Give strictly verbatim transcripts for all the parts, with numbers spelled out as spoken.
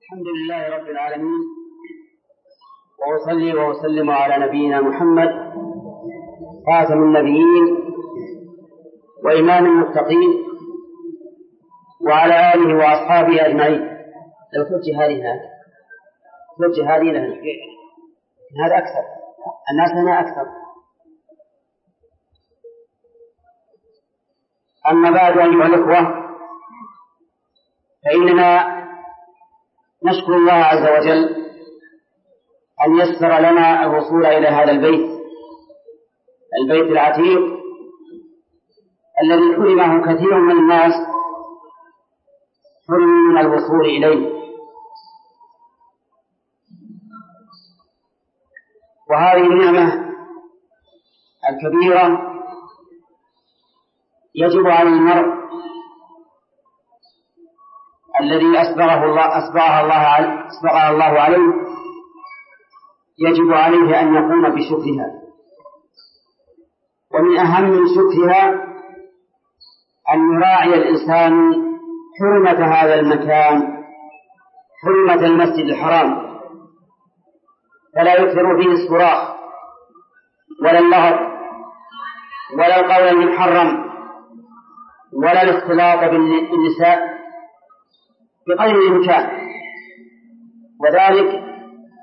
الحمد لله رب العالمين، وأصلي وأسلم على نبينا محمد خاتم النبيين وإمام المتقين وعلى آله وأصحابه أجمعين. لو توجه هذه هنا توجه هذه لنا هذا أكثر، الناس هنا أكثر. أما بعد أيها الأخوة، فإننا نشكر الله عز وجل أن يسر لنا الوصول إلى هذا البيت البيت العتيق الذي حرمه كثير من الناس حرم من الوصول إليه. وهذه النعمة الكبيرة يجب على المرء الذي أسبغه الله أسبغها الله أسبغها الله عليه يجب عليه أن يقوم بشكرها. ومن أهم شكرها أن يراعي الإنسان حرمة هذا المكان، حرمة المسجد الحرام، فلا يكثر فيه الصراخ ولا اللغط ولا القول المحرم ولا الاختلاط بالنساء بقدر الإمكان، وذلك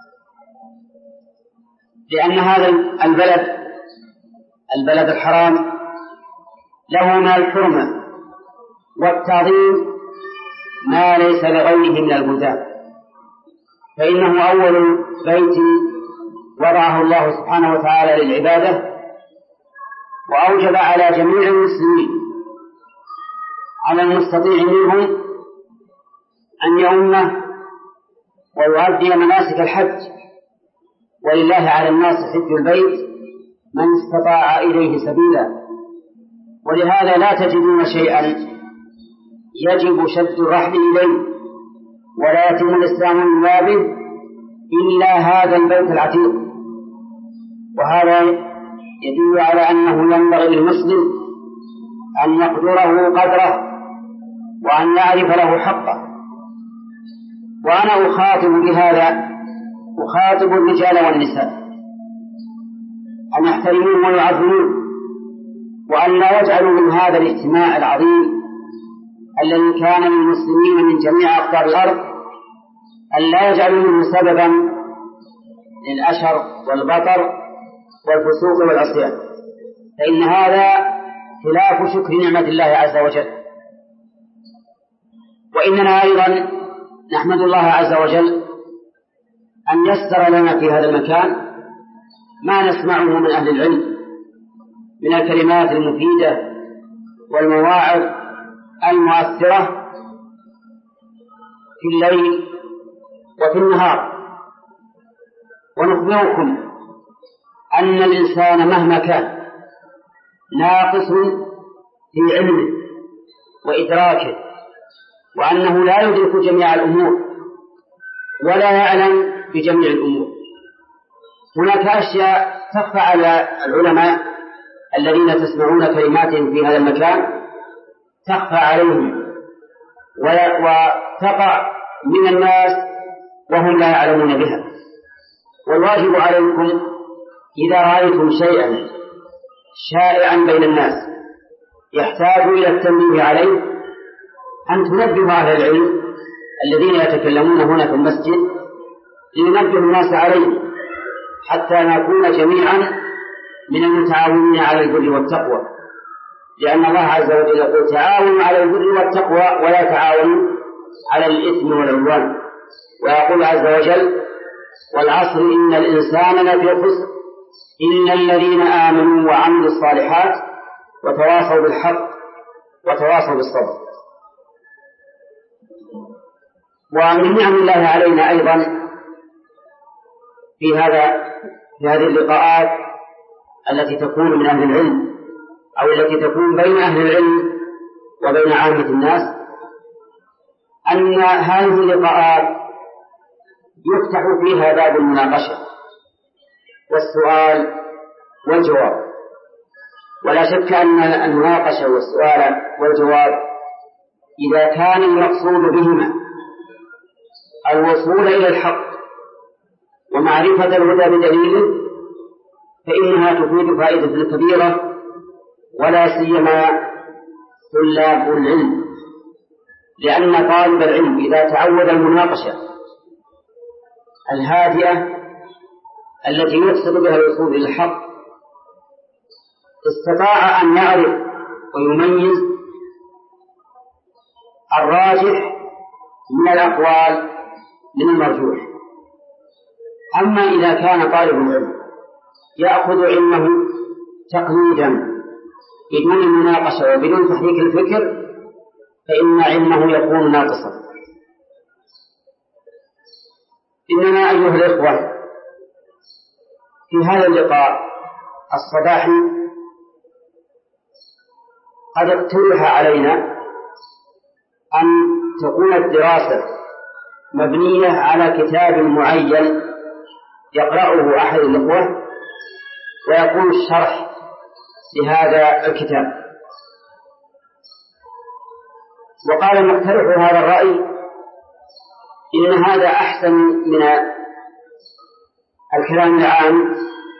لأن هذا البلد البلد الحرام له من الحرمة والتعظيم ما ليس لغيره من البلدان، فإنه أول بيت وضعه الله سبحانه وتعالى للعبادة، وأوجب على جميع المسلمين على المستطيع منهم أن يؤمه ويؤدي مناسك الحج، ولله على الناس حج البيت من استطاع إليه سبيلا. ولهذا لا تجدون شيئا يجب شد الرحل إليه ولا يتم الإسلام من بابه إلا هذا البيت العتيق. وهذا يدل على أنه ينبغي للمسلم أن يقدره قدره وأن يعرف له حقه. وأنا أخاطب بهذا أخاطب الرجال والنساء أن يحترموا ويعظموا، وأن لا يجعلوا من هذا الاجتماع العظيم الذي كان للمسلمين من جميع أقطار الأرض أن لا يجعلوا منه سببا للأشر والبطر والفسوق والعصيان، فإن هذا خلاف شكر نعمة الله عز وجل. وإننا أيضا نحمد الله عز وجل أن يسر لنا في هذا المكان ما نسمعه من أهل العلم من الكلمات المفيدة والمواعظ المؤثرة في الليل وفي النهار. ونخبركم أن الإنسان مهما كان ناقص في علمه وإدراكه، وأنه لا يدرك جميع الأمور ولا يعلم بجميع الأمور. هناك أشياء تخفى على العلماء الذين تسمعون كلماتهم في هذا المكان، تخفى عليهم وتقع من الناس وهم لا يعلمون بها. والواجب عليكم إذا رأيتم شيئا شائعا بين الناس يحتاج إلى التنبيه عليه أن تنبهوا أهل العلم الذين يتكلمون هنا في المسجد لينبه الناس عليه، حتى نكون جميعا من المتعاونين على البر والتقوى، لأن الله عز وجل يقول تعاونوا على البر والتقوى ولا تعاونوا على الإثم والعدوان. ويقول عز وجل والعصر إن الإنسان لفي خسر إلا الذين آمنوا وعملوا الصالحات وتواصوا بالحق وتواصوا بالصبر. ومن نعم الله علينا أيضا في هذا في هذه اللقاءات التي تكون من أهل العلم أو التي تكون بين أهل العلم وبين عامة الناس أن هذه اللقاءات يفتح فيها باب المناقشة والسؤال والجواب. ولا شك أن المناقشة والسؤال والجواب إذا كان المقصود بهما الوصول إلى الحق ومعرفة الهدى بدليله فإنها تفيد فائدة كبيرة، ولا سيما طلاب العلم، لأن طالب العلم إذا تعود المناقشة الهادئة التي يقصد بها الوصول إلى الحق استطاع أن يعرف ويميز الراجح من الأقوال من المرجوح. أما إذا كان طالب العلم يأخذ علمه تقليدا بدون مناقشة وبدون تحريك الفكر فإن علمه يكون ناقصا. إننا أيها الإخوة في هذا اللقاء الصباحي قد اقترح علينا أن تكون الدراسة مبنية على كتاب معين يقرأه أحد الإخوة ويكون الشرح لهذا الكتاب. وقال مقترح هذا الرأي إن هذا أحسن من الكلام العام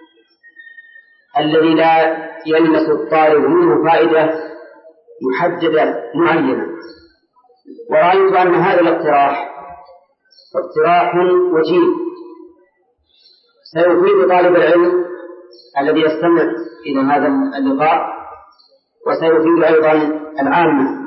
الذي لا يلمس الطالب منه فائدة محددة معينة. ورأيت أن هذا الاقتراح اقتراح وجيه سيفيد طالب العلم الذي يستمع إلى هذا اللقاء وسيفيد أيضا العامة.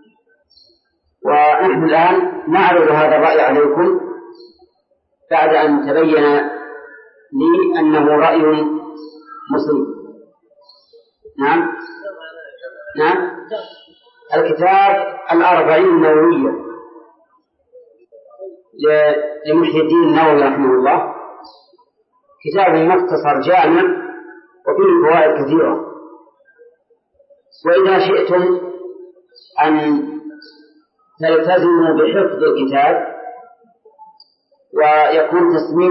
ونحن الآن نعرض هذا الرأي عليكم بعد أن تبين لي أنه رأي مسلم. نعم نعم الكتاب الأربعين النووية لمحي الدين النووي رحمه الله، كتاب مختصر جامع وفيه فوائد كثيرة. وإذا شئتم أن تلتزموا بحفظ الكتاب ويكون تسميع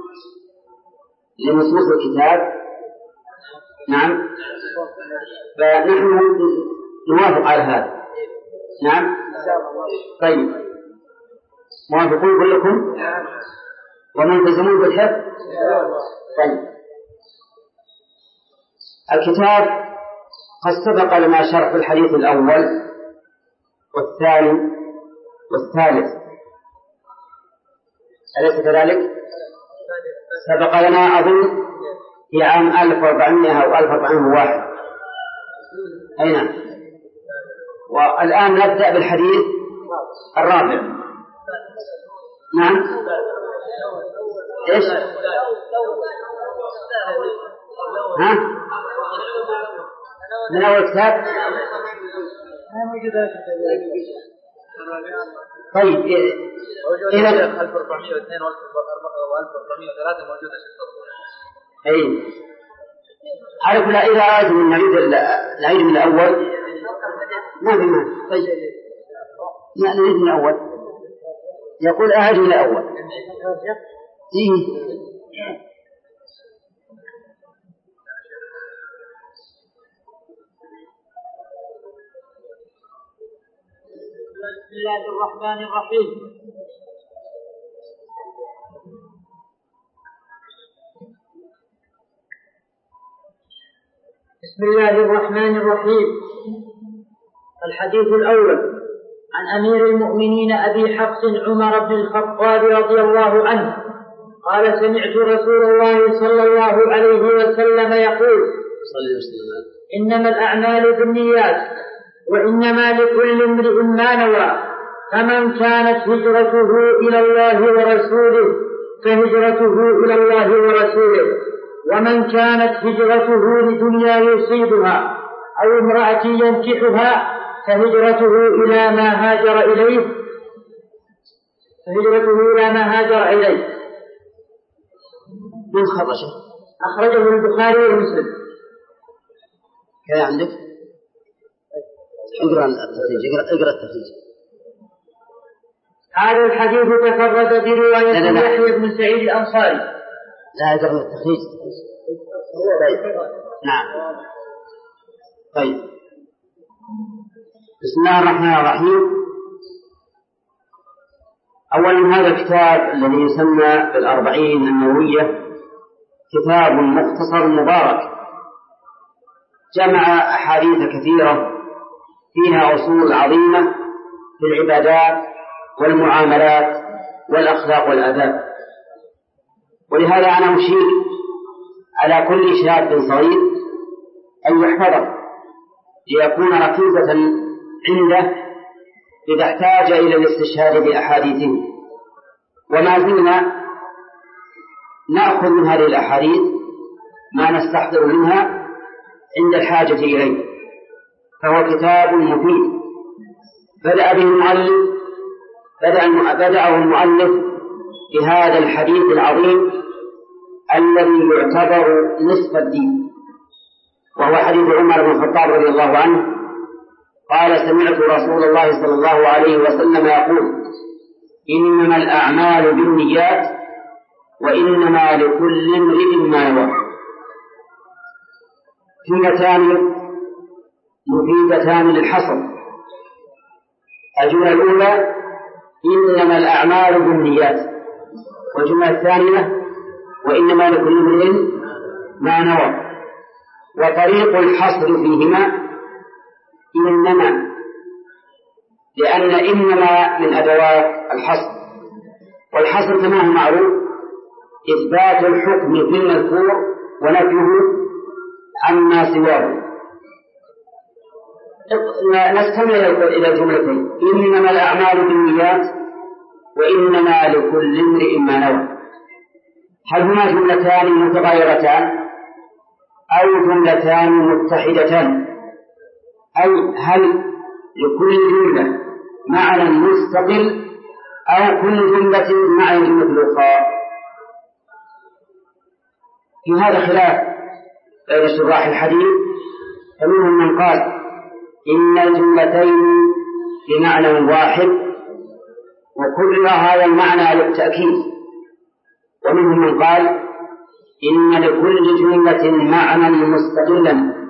لنصوص الكتاب نعم فنحن نوافق على هذا. نعم طيب موافقون كلكم وملتزمون بالحفظ. طيب الكتاب قد سبق لنا شرح الحديث الأول والثاني والثالث، أليس كذلك؟ سبق لنا أظن في عام ألف وأربعمائة أو ألف وأربعمائة وواحد. أين؟ والآن نبدأ بالحديث الرابع. نعم إيش؟ ها؟ من أول كتاب؟ طيب إذا ألف وأربعمائة واثنين وألف وأربعمائة وثلاثة موجودة في الصدر. أي عارف لا إذا أردت من نعيد نعيد من الأول ما في ما. طيب نعيد من الأول. يقول أعد من الأول. إيه بسم الله الرحمن الرحيم. بسم الله الرحمن الرحيم. الحديث الأول عن أمير المؤمنين أبي حفص عمر بن الخطاب رضي الله عنه قال سمعت رسول الله صلى الله عليه وسلم يقول إنما الأعمال بالنيات وإنما لكل امرئ ما نوى، فمن كانت هجرته إلى الله ورسوله فهجرته إلى الله ورسوله، ومن كانت هجرته لدنيا يصيبها أو امرأة ينكحها فهجرته إلى ما هاجر إليه فهجرته إلى ما هاجر إليه. من خرجه؟ أخرجه البخاري ومسلم. كذا عندك؟ اقرأ التخريج. اقرأ التخريج. هذا الحديث تفرد برواية يحيى بن سعيد الأنصاري. لا اقرأ التخريج. طيب نعم. طيب بسم الله الرحمن الرحيم. أولا هذا الكتاب الذي يسمى بالأربعين النووية كتاب مختصر مبارك، جمع أحاديث كثيرة فيها أصول عظيمة في العبادات والمعاملات والأخلاق والآداب. ولهذا أنا أشير على كل شاب صغير أن يحفظه ليكون ركيزة عنده إذا احتاج إلى الاستشهاد بأحاديثه. وما زلنا نأخذ من هذه الأحاديث ما نستحضر منها عند الحاجة إليه، فهو كتاب مفيد بدأ به المؤلف بدأه المؤلف بهذا الحديث العظيم الذي يعتبر نصف الدين، وهو حديث عمر بن الخطاب رضي الله عنه قال: سمعت رسول الله صلى الله عليه وسلم يقول: إنما الأعمال بالنيات وإنما لكل امرئ ما نوى. جملتان مفيدتان للحصر. الجملة الأولى: إنما الأعمال بالنيات، والجملة الثانية: وإنما لكل امرئ ما نوى. وطريق الحصر فيهما إنما، لأن إنما من أدوات الحصر، والحصر كما هو معروف إثبات الحكم في المذكور ونفيه عما سواه. نستمع إلى الجملتين: إنما الأعمال بالنيات وإنما لكل امرئ ما نوى. هل هما جملتان متغايرتان أو جملتان متحدتان؟ أي هل لكل جملة معنى مستقل أو كل جملة معنى الجملة الأخرى؟ في هذا خلاف بين شراح الحديث، فمنهم من قال إن الجملتين بمعنى واحد وكل هذا المعنى للتأكيد، ومنهم من قال إن لكل جملة معنى مستقلا.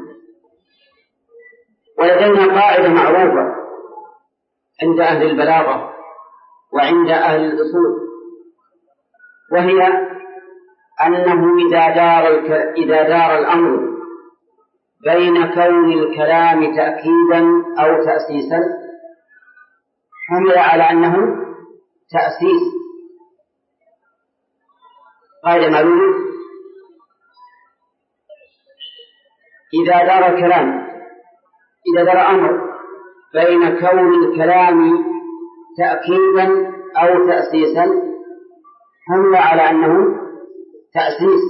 ولدينا قاعدة معروفة عند أهل البلاغة وعند أهل الأصول، وهي أنه إذا دار, الك... إذا دار الأمر بين كون الكلام تأكيدا أو تأسيسا حمل على أنه تأسيس. قاعدة معلومة: إذا دار الكلام إذا دار أمر بين كون الكلام تأكيدا أو تأسيسا حمل على أنه تأسيس.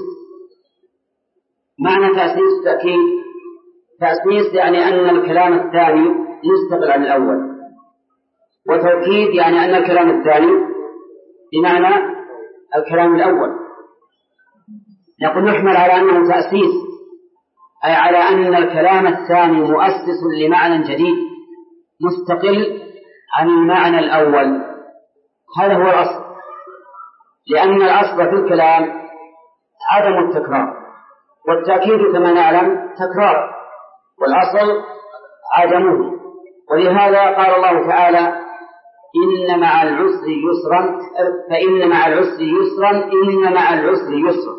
معنى تأسيس تأكيد: تأسيس يعني أن الكلام الثاني مستقل عن الأول، وتوكيد يعني أن الكلام الثاني بمعنى الكلام الأول. نقول نحمل على أنه تأسيس، أي على أن الكلام الثاني مؤسس لمعنى جديد مستقل عن المعنى الأول. هذا هو الأصل، لأن الأصل في الكلام عدم التكرار، والتأكيد كما نعلم تكرار، والأصل عدمه. ولهذا قال الله تعالى: إن مع العسر يسرا فإن مع العسر يسرا إن مع العسر يسرا.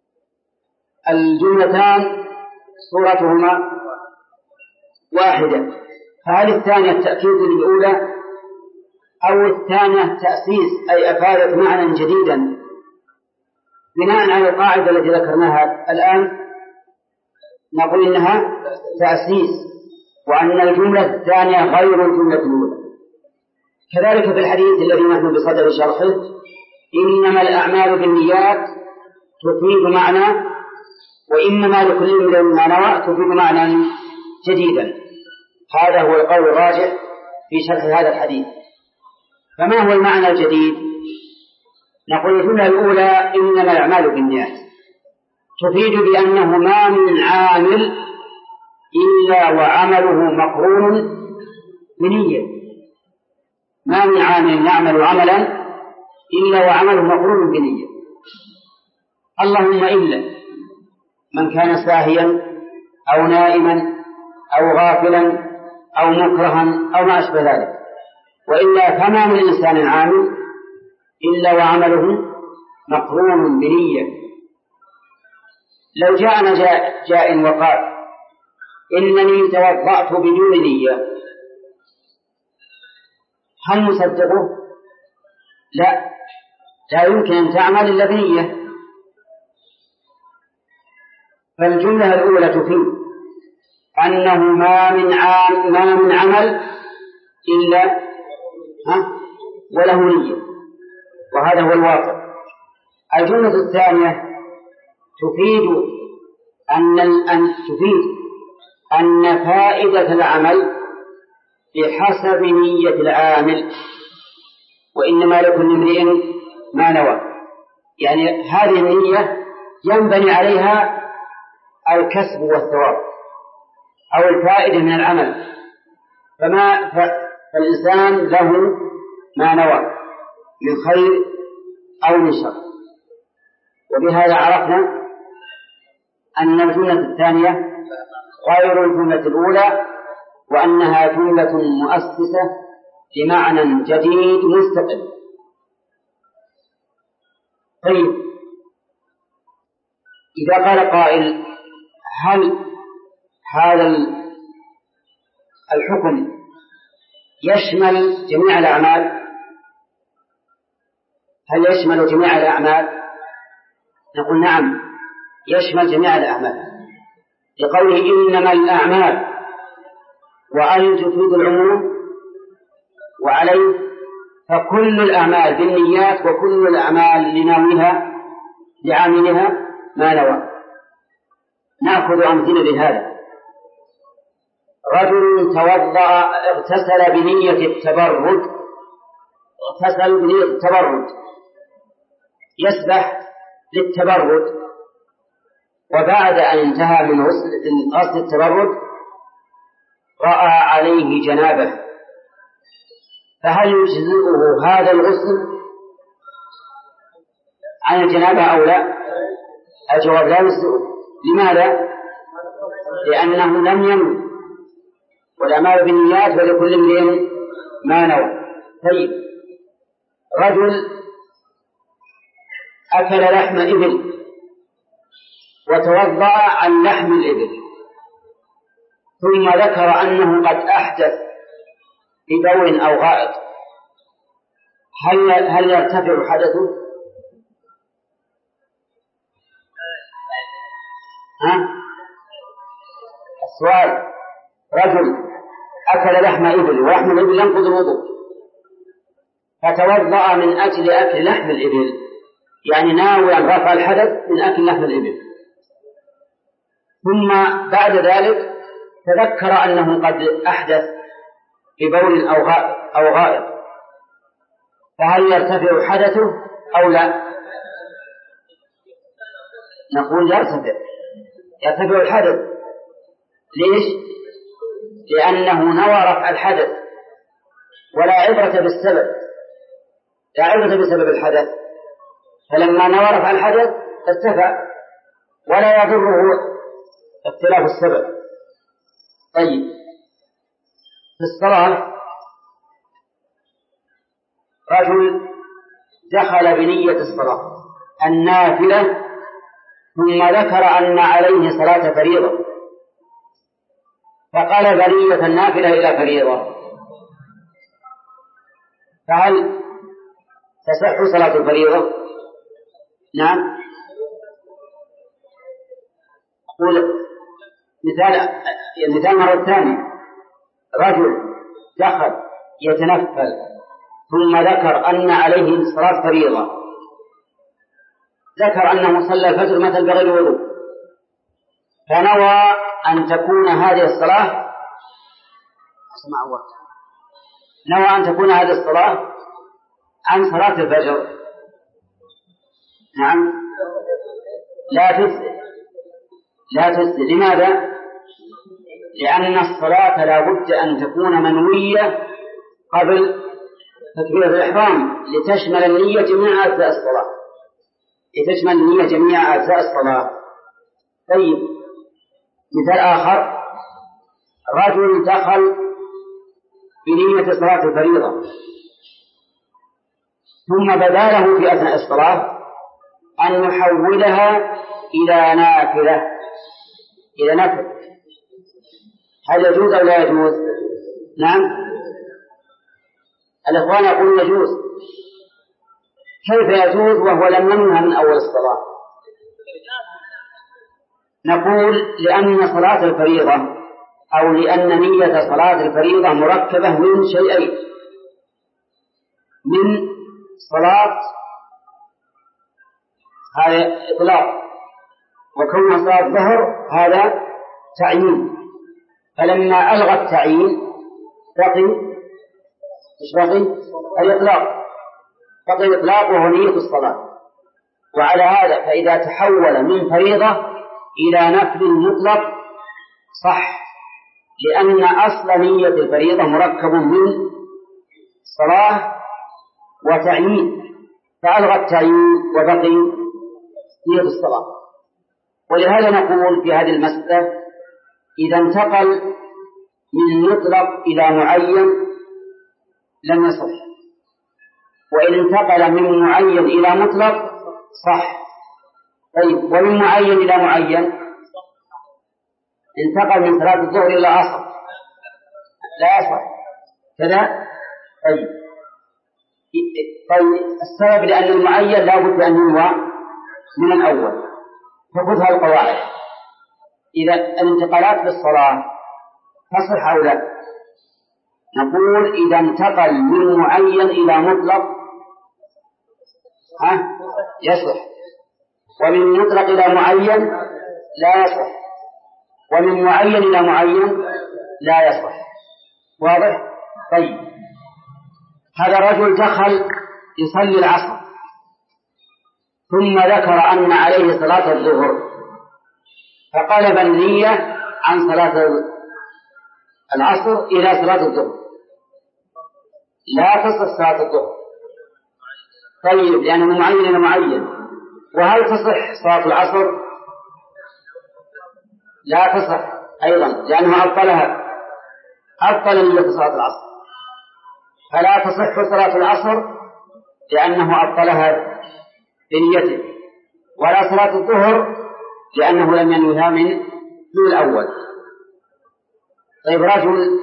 الجملتان صورتهما واحدة، فهل الثانية التأكيد للأولى أو الثانية تأسيس أي أفادت معنى جديدا بناء على القاعدة التي ذكرناها الآن؟ نقول إنها تأسيس، وأن الجملة الثانية غير الجملة الأولى. كذلك في الحديث الذي نحن بصدد شرحه: إنما الأعمال بالنيات تفيد معنى وإنما لكل امرئ ما نوى تفيد معنى جديدا. هذا هو القول الراجح في شرح هذا الحديث. فما هو المعنى الجديد؟ نقول الجملة الأولى: إنما الأعمال بالنيات، تفيد بأنه ما من عامل إلا وعمله مقرون بنية. ما من عامل يعمل عملا إلا وعمله مقرون بنية، اللهم إلا من كان ساهيا أو نائما أو غافلا أو مكرها أو ما أشبه ذلك، وإلا فما من إنسان عامل إلا وعمله مقرون بنية. لو جاءنا جاء, جاء وقال إنني توضأت بدون نية، هل نصدقه؟ لا، لا يمكن أن تعمل إلا بنية. فالجملة الأولى تفيد أنه ما من عام ما من عمل إلا ها وله نية، وهذا هو الواقع. الجملة الثانية تفيد أن أن تفيد أن فائدة العمل بحسب نية العامل، وإنما لكل امرئ ما نوى. يعني هذه النية ينبني عليها الكسب والثواب أو الفائدة من العمل، فما فالإنسان له ما نوى من خير أو من شر. وبهذا عرفنا أن الجملة الثانية غير الجملة الأولى، وأنها جملة مؤسسة لمعنى جديد مستقل. طيب، إذا قال قائل هل هذا الحكم يشمل جميع الأعمال؟ هل يشمل جميع الأعمال؟ نقول نعم، يشمل جميع الأعمال، لقوله إنما الأعمال، وأن تفيد العموم، وعليه فكل الأعمال بالنيات، وكل الأعمال لناويها لعاملها ما نوى. نأخذ أمثلة لهذا. رجل توضأ اغتسل بنية التبرد، اغتسل بنية التبرد يسبح للتبرد، وبعد أن انتهى من غسل التبرد رأى عليه جنابه، فهل يجزئه هذا الغسل عن الجنابة أو لا؟ الجواب لا يجزئه. لماذا؟ لأنه لم ينوي، والأعمال بالنيات ولكل امرئ ما نوى. طيب، رجل أكل لحم إبل وتوضأ عن لحم الإبل، ثم ذكر أنه قد أحدث ببول أو غائط، هل هل يرتفع حدثه؟ ها؟ السؤال: رجل أكل لحم إبل، ولحم الإبل ينقض الوضوء، فتوضأ من أجل أكل لحم الإبل، يعني ناويا رفع الحدث من أكل لحم الإبل، ثم بعد ذلك تذكر أنه قد أحدث ببول أو غائط، فهل يرتفع حدثه أو لا؟ نقول يرتفع يرتفع الحدث. ليش؟ لأنه نوى رفع الحدث، ولا عبرة بالسبب، لا عبرة بسبب الحدث، فلما نوى رفع الحدث ارتفع ولا يضره اختلاف السبب. طيب، في الصلاة رجل دخل بنية الصلاة النافلة، ثم ذكر أن عليه صلاة فريضة، فقلب نية النافلة إلى فريضة، فهل تصح صلاة الفريضة؟ نعم. أقول مثال مثال مرة ثانية: رجل دخل يتنفل ثم ذكر أن عليه صلاة فريضة، ذكر أنه صلى الفجر مثل بغير وضوء، فنوى أن تكون هذه الصلاة أسمع وقت نوى أن تكون هذه الصلاة عن صلاة الفجر. نعم، لا تفسد لا تفسد لماذا؟ لأن الصلاة لا بد أن تكون منوية قبل تكبيرة الإحرام لتشمل النية جميع أجزاء الصلاة لتشمل النية جميع أجزاء الصلاة. طيب، مثال آخر: رجل دخل بنية صلاة الفريضة، ثم بدا له في أثناء الصلاة أن يحولها إلى نافلة إلى نفل، هل يجوز أو لا يجوز؟ نعم، الإخوان يقولون يجوز. كيف يجوز وهو لم ينهى من أول الصلاة؟ نقول لأن صلاة الفريضة أو لأن نية صلاة الفريضة مركبة من شيئين: من صلاة هذا إطلاق، وكون صلاة الظهر هذا تعيين. فلما ألغى التعيين بقي إيش بقي؟ الإطلاق، بقي الإطلاق وهو نية الصلاة. وعلى هذا فإذا تحول من فريضة إلى نفل مطلق صح، لأن أصل نية الفريضة مركب من صلاة وتعيين، فألغى التعيين وبقي نية الصلاة. ولهذا نقول في هذه المسألة إذا انتقل من مطلق إلى معين لم يصح، وإن انتقل من معين إلى مطلق صح. طيب، ومن معين إلى معين انتقل من صلاة الظهر إلى العصر لا يصح كذا. طيب طيب السبب لأن المعين لا بد أن ينوى من الأول، فخذها القواعد. إذا الانتقالات بالصلاة تصح أو لا؟ نقول إذا انتقل من معين إلى مطلق ها يصح، ومن مطلق إلى معين لا يصح، ومن معين إلى معين لا يصح. واضح؟ طيب، هذا رجل دخل يصلي العصر ثم ذكر أن عليه صلاة الظهر، فقلب النية عن صلاة العصر إلى صلاة الظهر، لا تصح صلاة الظهر. طيب، لأنه معين إلى معين. وهل تصح صلاة العصر؟ لا تصح أيضا، لأنه أبطلها، أبطل نية صلاة العصر، فلا تصح صلاة العصر لأنه أبطلها بنيته، ولا صلاة الظهر لأنه لم ينويها من من الأول. طيب، رجل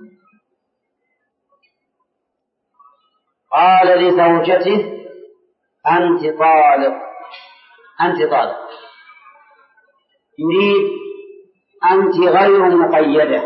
قال لزوجته أنت طالق، أنت طالق، يريد أنت غير مقيدة،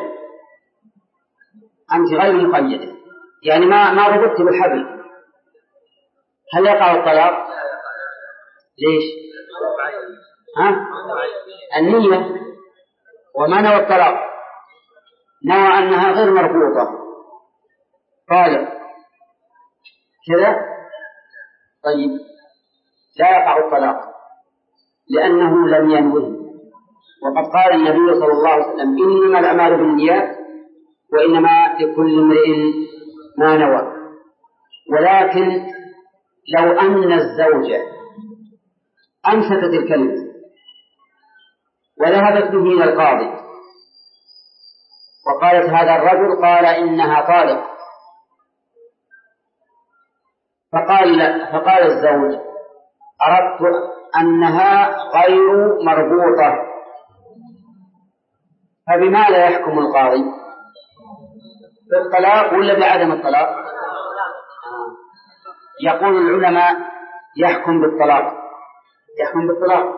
أنت غير مقيدة، يعني ما ما ربطت بالحبل، هل يقع الطلاق؟ ليش؟ ها؟ النية، وما نوى الطلاق، نوى أنها غير مربوطة طالق كذا. طيب، لا يقع الطلاق لأنه لم ينوه. وقد قال النبي صلى الله عليه وسلم إنما الأعمال بالنيات وإنما لكل امرئ ما نوى. ولكن لو أن الزوجة أمسكت الكلمة وذهبت به إلى القاضي وقالت هذا الرجل قال إنها طالق، فقال لا، فقال الزوج أردت أنها غير مربوطة، فبماذا يحكم القاضي؟ بالطلاق ولا بعدم الطلاق؟ يقول العلماء يحكم بالطلاق، يحكم بالطلاق.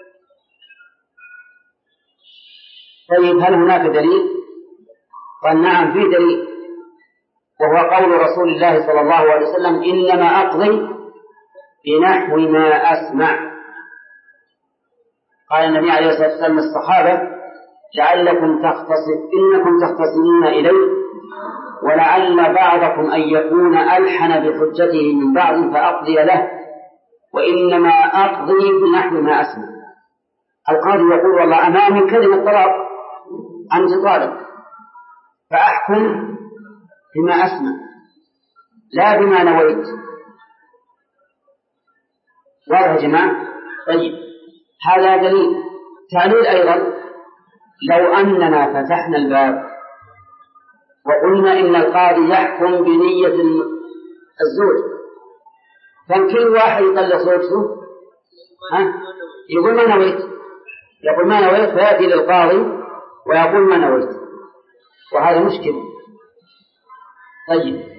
طيب، هل هناك دليل؟ قال نعم، في دليل، وهو قول رسول الله صلى الله عليه وسلم إنما أقضي بنحو ما أسمع. قال النبي عليه الصلاة والسلام للصحابة لعلكم تختصم إنكم تختصمون إليه ولعل بعضكم أن يكون ألحن بحجته من بعض فأقضي له، وإنما أقضي بنحو ما أسمع. القاضي يقول والله أمامي كلمة طلاق، أنت طالق، فأحكم بما أسمع لا بما نويت. واضح يا جماعة؟ طيب، هذا دليل. تعليل أيضا، لو أننا فتحنا الباب وقلنا إن القاضي يحكم بنية الزوج كان كل واحد يطلق زوجته ها؟ يقول ما نويت، يقول ما نويت، فيأتي للقاضي ويقول ما نويت، وهذا مشكل. طيب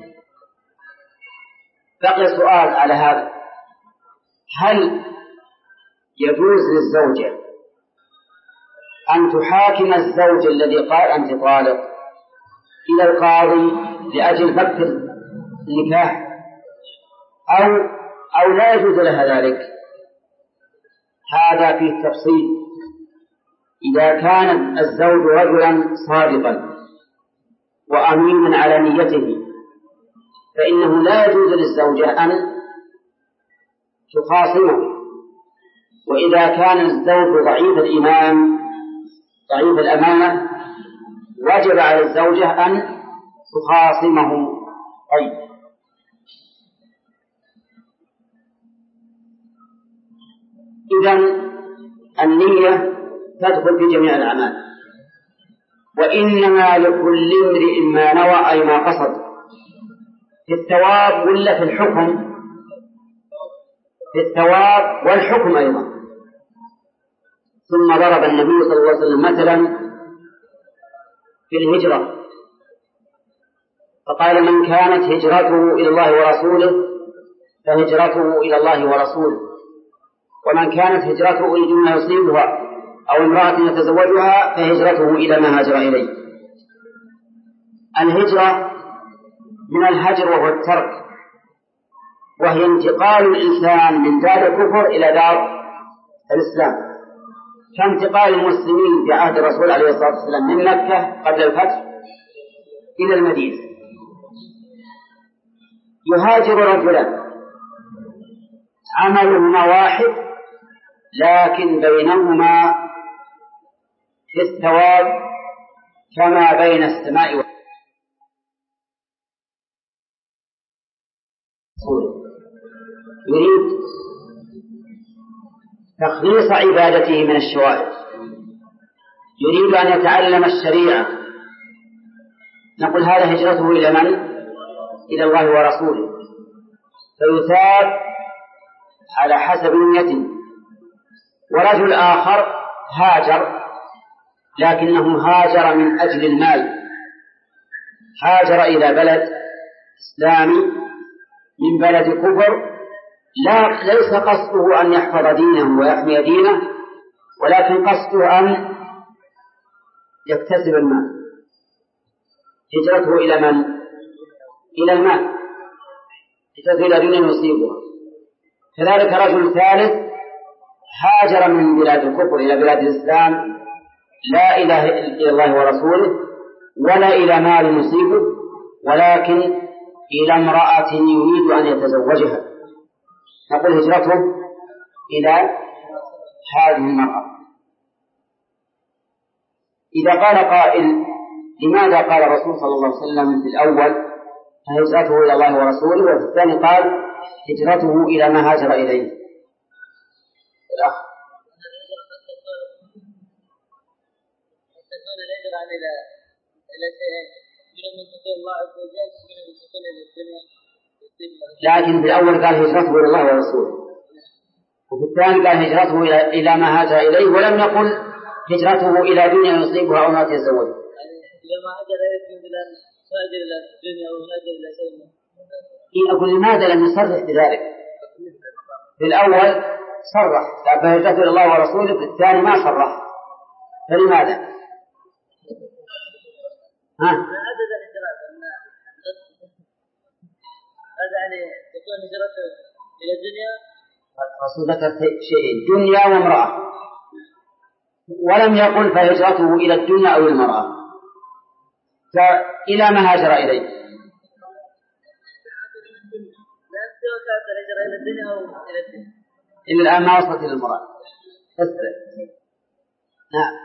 بقي سؤال على هذا: هل يجوز للزوجة أن تحاكم الزوج الذي قال أنت طالق إلى القاضي لأجل فك النكاح أو أو لا يجوز لها ذلك؟ هذا فيه تفصيل. إذا كان الزوج رجلا صادقا وأمينا على نيته فإنه لا يجوز للزوجة أن تخاصمه. وإذا كان الزوج ضعيف الإيمان ضعيف الأمانة وجب على الزوجة أن تخاصمه. طيب إذن النية تدخل في جميع الأعمال، وإنما لكل امرئ ما نوى أي ما قصد، في الثواب ولا في الحكم؟ في الثواب والحكم أيضا. ثم ضرب النبي صلى الله عليه وسلم مثلا في الهجرة فقال: من كانت هجرته إلى الله ورسوله فهجرته إلى الله ورسوله، ومن كانت هجرته إلى دنيا يصيبها أو امرأة يتزوجها فهجرته إلى ما هاجر إليه. الهجرة من الهجر وهو الترك، وهي انتقال الإنسان من دار الكفر إلى دار الإسلام، كانتقال المسلمين في عهد الرسول عليه الصلاة والسلام من مكة قبل الفتح إلى المدينة. يهاجر رجلان عملهما واحد لكن بينهما في الثواب كما بين السماء والأرض. يريد تخليص عبادته من الشوائب، يريد أن يتعلم الشريعة، نقول هذا هجرته إلى من؟ إلى الله ورسوله، فيثاب على حسب نيته. ورجل آخر هاجر لكنه هاجر من أجل المال، هاجر إلى بلد إسلامي من بلد كفر، لا ليس قصده أن يحفظ دينه ويحمي دينه، ولكن قصده أن يكتسب المال. هجرته إلى من؟ إلى المال، هجرته إلى دنيا يصيبها. كذلك رجل ثالث هاجر من بلاد الكفر إلى بلاد الإسلام، لا إلى الله ورسوله ولا إلى مال يصيبه، ولكن إلى امرأة يريد أن يتزوجها، نقول هجرته إلى هذه المرأة. إذا قال قائل: لماذا قال الرسول صلى الله عليه وسلم في الأول هجرته إلى الله ورسوله، وفي الثاني قال هجرته إلى ما هاجر إليه؟ الأخ لكن في الأول قال هجرته إلى الله ورسوله، وفي الثاني قال هجرته إلى إلى ما هاجر إليه، ولم يقل هجرته إلى دنيا يصيبها أو ما يتزوج. لما هاجر إلى هاجر إلى الدنيا أو هاجر إلى شيء. أقول لماذا لم يصرح بذلك؟ في الأول صرح فهجرته إلى الله ورسوله، في الثاني ما صرح، فلماذا؟ ها؟ عدد الهجرات هذا يعني تكون هجرته إلى الدنيا. الرسول ذكر شيئين: دنيا وامرأة، ولم يقل فهجرته إلى الدنيا أو المرأة، فإلى ما هاجر إليه. إلى الآن ما وصلت إلى المرأة. أسرع. نعم.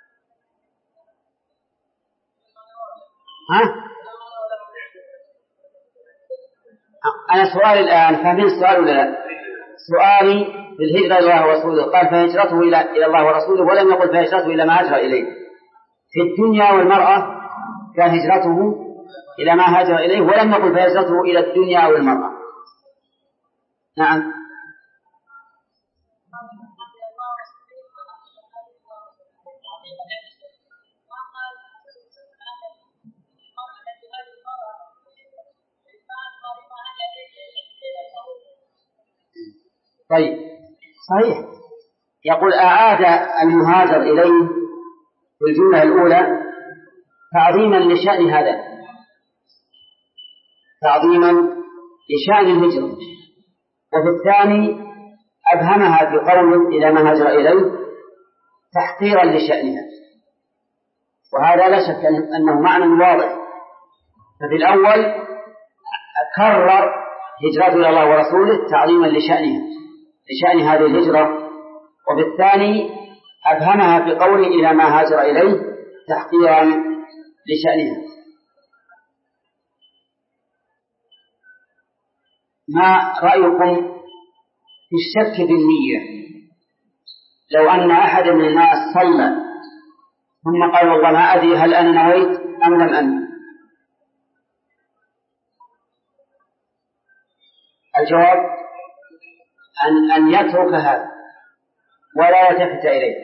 ها؟ أنا سؤالي الآن فاهمين السؤال ولا لا؟ سؤالي في الهجرة إلى الله ورسوله قال فهجرته إلى إلى الله ورسوله، ولم يقل فهجرته إلى ما هاجر إليه. في الدنيا والمرأة كان هجرته إلى ما هاجر إليه، ولم يقل فهجرته إلى الدنيا أو المرأة. نعم. طيب صحيح. يقول أعاد المهاجر إليه في الجملة الأولى تعظيما لشأن هذا، تعظيما لشأن الهجرة، وفي الثاني أبهمها في قول إلى ما هاجر إليه تحقيرا لشأنها، وهذا لا شك أنه معنى واضح. ففي الأول كرر هجرته إلى الله ورسوله تعظيما لشأنها، لشأن هذه الهجرة، وفي الثاني أبهمها في قوله إلى ما هاجر إليه تحقيرا لشأنها. ما رأيكم في الشك بالنية؟ لو أن أحد من الناس صلى ثم قال والله ما أدري هل أنا نويت أم لم أنوي، الجواب أن, أن يترك هذا ولا يلتفت إليه،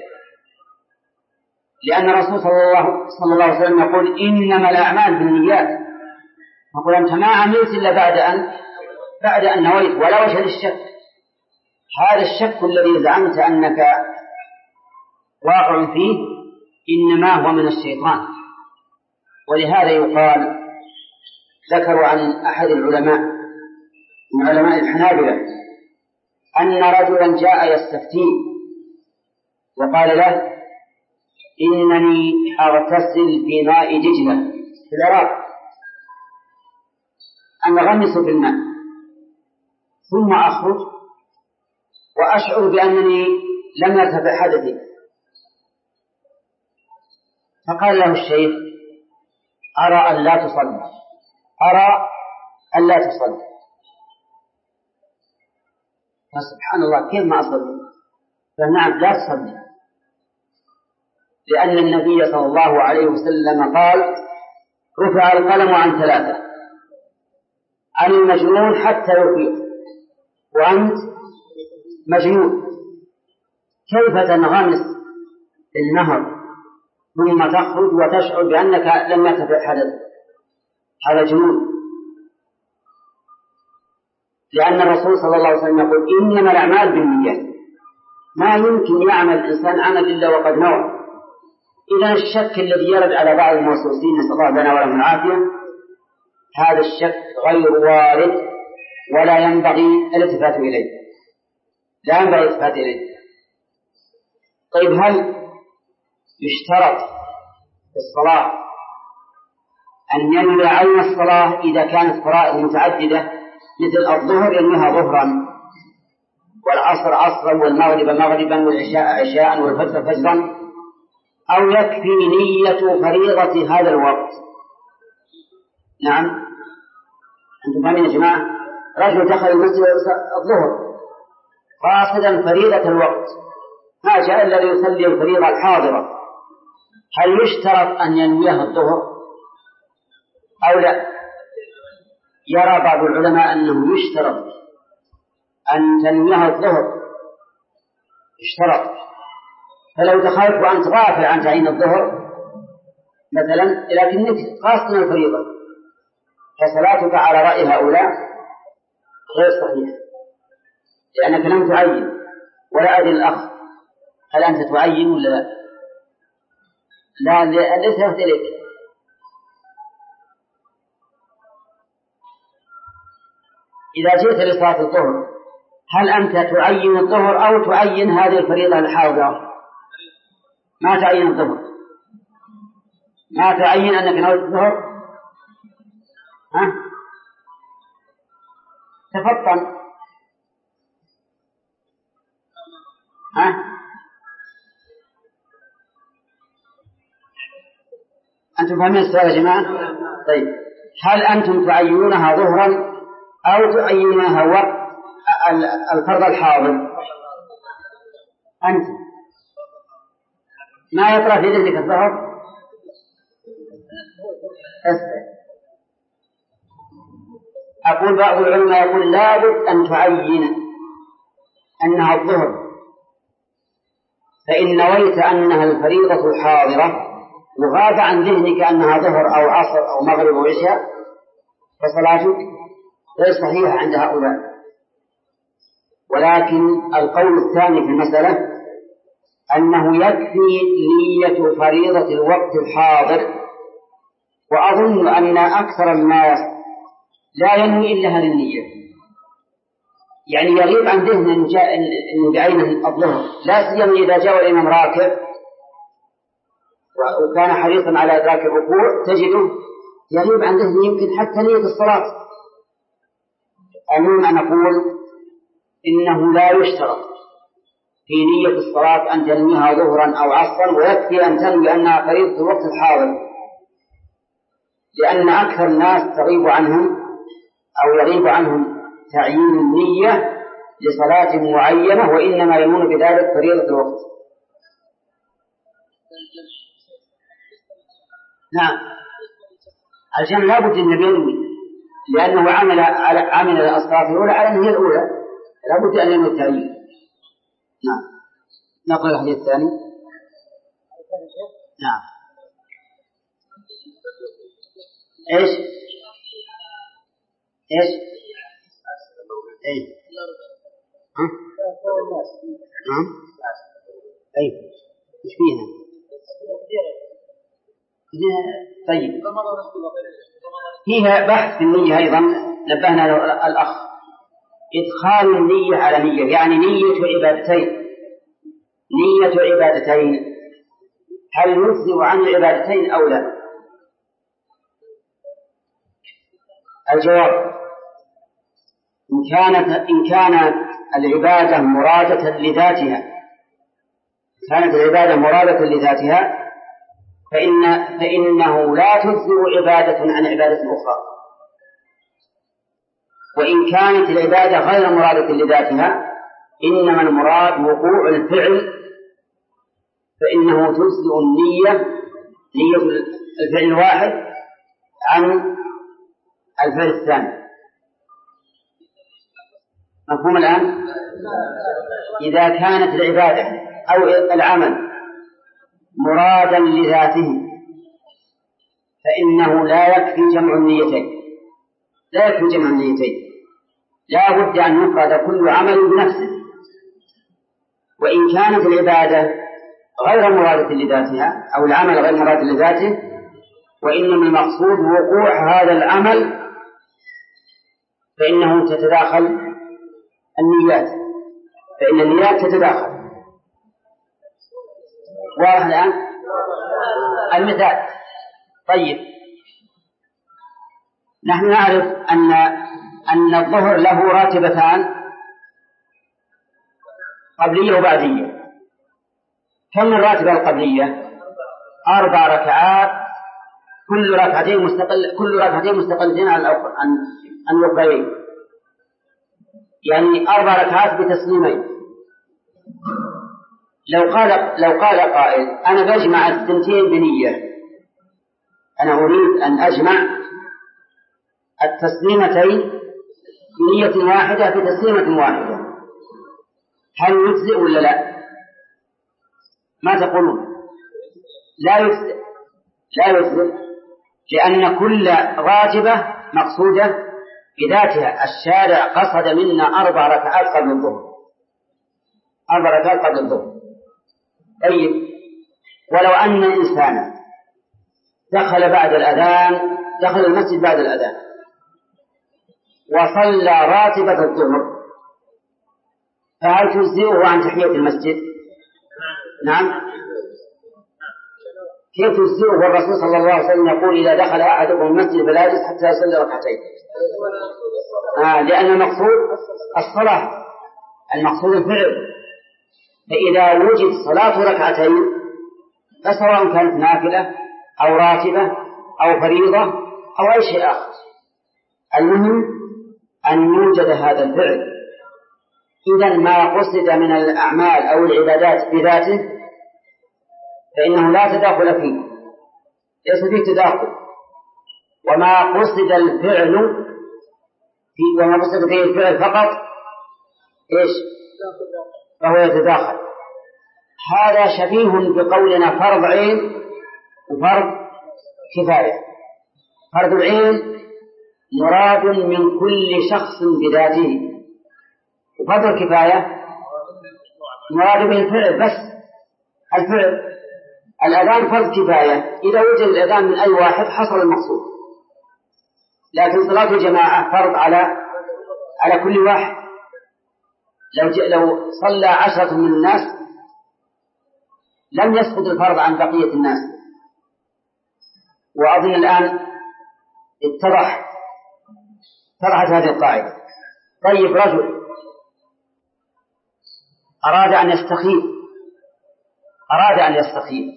لأن الرسول صلى الله, صلى الله عليه وسلم يقول إنما الأعمال بالنيات، يقول أنت ما عملت إلا بعد أن بعد أن نويت، ولا وجه للشك. هذا الشك الذي زعمت أنك واقع فيه إنما هو من الشيطان. ولهذا يقال، ذكروا عن أحد العلماء من علماء الحنابلة أن رجلا جاء يستفتيه وقال له إنني أغتسل في ماء دجلة في العراق، أنا أغمس في الماء ثم أخرج وأشعر بأنني لم يرتفع حدثي. فقال له الشيخ أرى أن لا تصلي، أرى أن لا تصلي. فسبحان الله كيف ما أصلي؟ فنعم لا تصلي، لأن النبي صلى الله عليه وسلم قال رفع القلم عن ثلاثة، عن المجنون حتى يفيق، وأنت مجنون، كيف تنغمس في النهر ثم تخرج وتشعر بأنك لم يرتفع حدث؟ هذا جنون. لأن الرسول صلى الله عليه وسلم يقول إنما الأعمال بالنيات، ما يمكن يعمل الإنسان عمل إلا وقد نوى. إذا الشك الذي يرد على بعض الموسوسين نسأل الله لنا ولهم العافية، هذا الشك غير وارد ولا ينبغي الالتفات إليه، لا ينبغي الالتفات إليه. طيب هل يشترط في الصلاة أن ينوي عين الصلاة إذا كانت فرائض متعددة، مثل الظهر ينويها ظهرا والعصر عصرا والمغرب مغربا والعشاء عشاء والفجر فجرا، أو يكفي نية فريضة هذا الوقت؟ نعم، أنتم فاهمين يا جماعة؟ رجل دخل المسجد الظهر قاصدا فريضة الوقت، ما جاء إلا ليصلي الفريضة الحاضرة، هل يشترط أن ينويها الظهر أو لا؟ يرى بعض العلماء أنه يشترط أن تنويها الظهر، يشترط. فلو دخلت وأنت غافل عن تعيين الظهر مثلا لكنك قاصد الفريضة، فصلاتك على رأي هؤلاء غير صحيحة، لأنك لم تعين. ولا أدري الأخ هل أنت تعين ولا لا؟ لا، ليس إليك. إذا جئت لصلاة الظهر هل أنت تعين الظهر أو تعين هذه الفريضة الحاضرة؟ ما تعين الظهر، ما تعين أنك نويت الظهر. ها؟ تفطن. ها؟ أنتم فاهمين السؤال يا جماعة؟ طيب هل أنتم تعينونها ظهرا أو تعينونها وقت الفرض الحاضر؟ أنت ما يطرأ في ذهنك الظهر؟ أقول بعض العلماء يقول لابد أن تعين أنها الظهر، فإن نويت أنها الفريضة الحاضرة وغاب عن ذهنك أنها ظهر أو عصر أو مغرب أو عشاء فصلاتك غير صحيحة عند هؤلاء. ولكن القول الثاني في المسألة أنه يكفي نية فريضة الوقت الحاضر، وأظن أن أكثر الناس لا ينوي إلا هذه النية، يعني يغيب عن ذهن إن جاء إن بعينه الظهر، لا سيما إذا جاء الإمام راكع وكان حريصا على ذاك الركوع تجده يغيب عن ذهنه يمكن حتى نية الصلاة. المهم أن نقول إنه لا يشترط في نية الصلاة أن تنويها ظهرا أو عصرا، ويكفي أن تنوي أنها فريضة الوقت الحاضر، لأن أكثر الناس تغيب عنهم أو يغيب عنهم تعيين النية لصلاة معينة، وإنما ينون بذلك فريضة الوقت. نعم، الجمع لا بد أن ينوي، لأنه عمل على عمل الصلاة الأولى على أن هي الأولى، لا بد أن ينوي التعيين. نعم، نقرأ الحديث الثاني. نعم، إيش إيش إيه ها نعم أي إيش فيها؟ طيب، فيها بحث في النية أيضا نبهنا الأخ، إدخال النية على نية، يعني نية عبادتين نية عبادتين هل يجزئ عن العبادتين أو لا؟ الجواب إن كانت إن كانت العبادة مرادة لذاتها كانت العبادة مرادة لذاتها فإن فإنه لا تجزئ عبادة عن عبادة أخرى، وإن كانت العبادة غير مرادة لذاتها إنما المراد وقوع الفعل فإنه تجزئ النية نية الفعل الواحد عن الفعل الثاني. مفهوم الآن؟ إذا كانت العبادة أو العمل مرادا لذاته فإنه لا يكفي جمع النيتين لا يكفي جمع النيتين لا بد أن يفرد كل عمل بنفسه. وإن كانت العبادة غير مرادة لذاتها أو العمل غير مراد لذاته وإنما المقصود وقوع هذا العمل فإنه تتداخل النيات فإن النيات تتداخل. واضح الآن المثال؟ طيب، نحن نعرف أن أن الظهر له راتبتان قبلية وبعدية. كم الراتبة القبلية؟ أربع ركعات، كل ركعتين مستقل كل ركعتين مستقلتين عن عن الأخرين، يعني أربع ركعات بتسليمين. لو قال لو قال قائل أنا بجمع الثنتين بنية، أنا أريد أن أجمع التسليمتين بنية واحدة بتسليمة واحدة، هل يجزئ ولا لا؟ ما تقولون؟ لا يجزئ لا يجزئ لأن كل راتبة مقصودة بذاتها. الشارع قصد منا أربع ركعات قبل الظهر أربع ركعات قبل الظهر. طيب، ولو أن إنسانا دخل بعد الأذان دخل المسجد بعد الأذان وصلى راتبة الظهر فهل تجزئه عن تحية المسجد؟ نعم. كيف تجزئه والرسول صلى الله عليه وسلم يقول إذا دخل أحدكم المسجد فلا يجلس حتى يصلي ركعتين؟ آه لأن المقصود الصلاة، المقصود الفعل. فإذا وجد صلاة ركعتين فسواء كانت نافلة أو راتبة أو فريضة أو أي شيء آخر، المهم أن يوجد هذا الفعل. إذا ما قصد من الأعمال أو العبادات بذاته فإنه لا تداخل فيه، ليس فيه تداخل. وما قصد الفعل في وما قصد فيه الفعل فقط إيش؟ فهو يتداخل. هذا شبيه بقولنا فرض عين وفرض كفاية. فرض العين مراد من كل شخص بذاته، وفرض الكفاية مراد بالفعل بس. الفعل الأذان فرض كفاية، إذا وجد الأذان من أي واحد حصل المقصود، لكن صلاة الجماعة فرض على على كل واحد. لو لو صلى عشرة من الناس لم يسقط الفرض عن بقية الناس. وأظن الآن اتضح اتضحت هذه القاعدة. طيب، رجل أراد أن يستخير أراد أن يستخير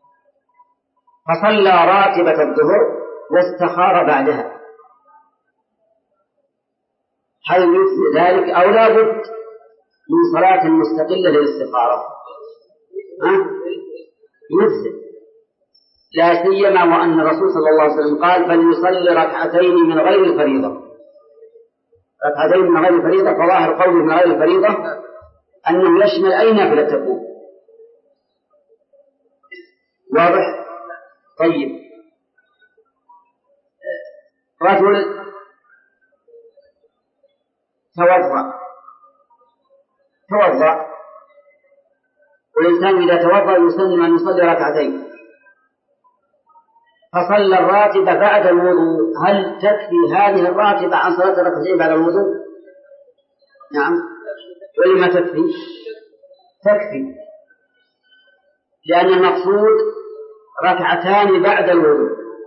فصلى راتبة الظهر واستخار بعدها، هل يجزي ذلك أو لا بد من صلاة مستقلة للاستخارة؟ يجزي، لا سيما وأن الرسول صلى الله عليه وسلم قال فليصلي ركعتين من غير الفريضة. ركعتين من غير الفريضة، فظاهر قوله من غير الفريضة أنه يشمل أي نافلة تكون. واضح؟ طيب، رجل توضأ توضأ والإنسان إذا توضأ يسن أن يصلي ركعتين، فصلى الراتبة بعد الوضوء، هل تكفي هذه الراتبة عن صلاة الركعتين بعد الوضوء؟ نعم. ولما تكفي؟ تكفي لأن المقصود ركعتان بعد الوضوء،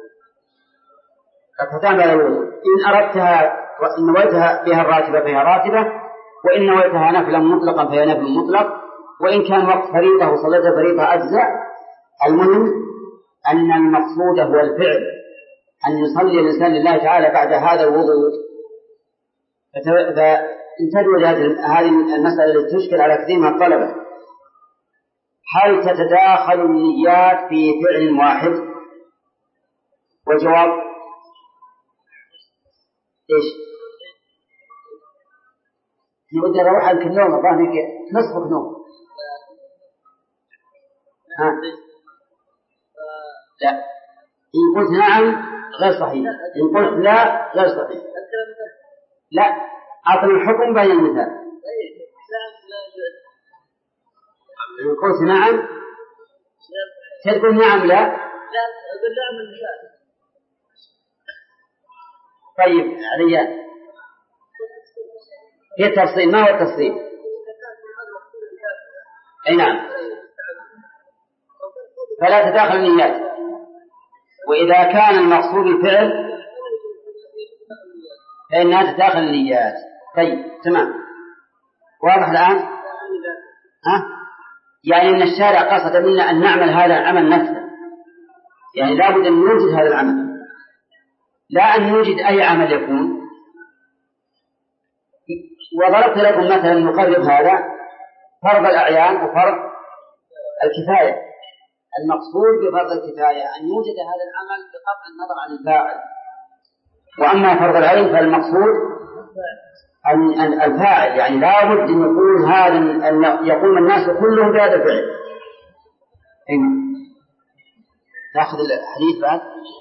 ركعتان بعد الوضوء. إن أردتها وإن نويتها بها الراتبة فهي راتبة، وإن نويتها نفلا مطلقا فهي نفل مطلق، وإن كان وقت فريضة وصلت فريضة أجزاء. المهم أن المقصود هو الفعل، أن يصلي الإنسان لله تعالى بعد هذا الوضوء. فانتبهوا هذه المسألة التي تشكل على كثير من الطلبة: هل تتداخل النيات في فعل واحد؟ والجواب إيش؟ نودي أروح عنك النوم، أظنك نصفك نوم. ها؟ لا، إن قلت نعم غير صحيح، إن قلت لا غير صحيح. لا، أعطني الحكم بين المثال. إن قلت نعم تقول نعم لا. طيب عليا في التفصيل، ما هو التفصيل؟ أي نعم، فلا تداخل النيات. وإذا كان المقصود الفعل فإنها تداخل النيات. طيب تمام، واضح الآن؟ ها؟ يعني أن الشارع قصد منا أن نعمل هذا العمل نفسه، يعني لا بد أن نوجد هذا العمل، لا أن نوجد أي عمل يكون. وضربت لكم مثلا نقرب هذا فرض الأعيان وفرض الكفاية. المقصود بفرض الكفاية أن يوجد هذا العمل بقطع النظر عن الفاعل، وأما فرض العين فالمقصود أن الفاعل، يعني لا بد أن يكون هذا أن يقوم الناس كلهم بهذا الفعل. نأخذ الحديث بعد.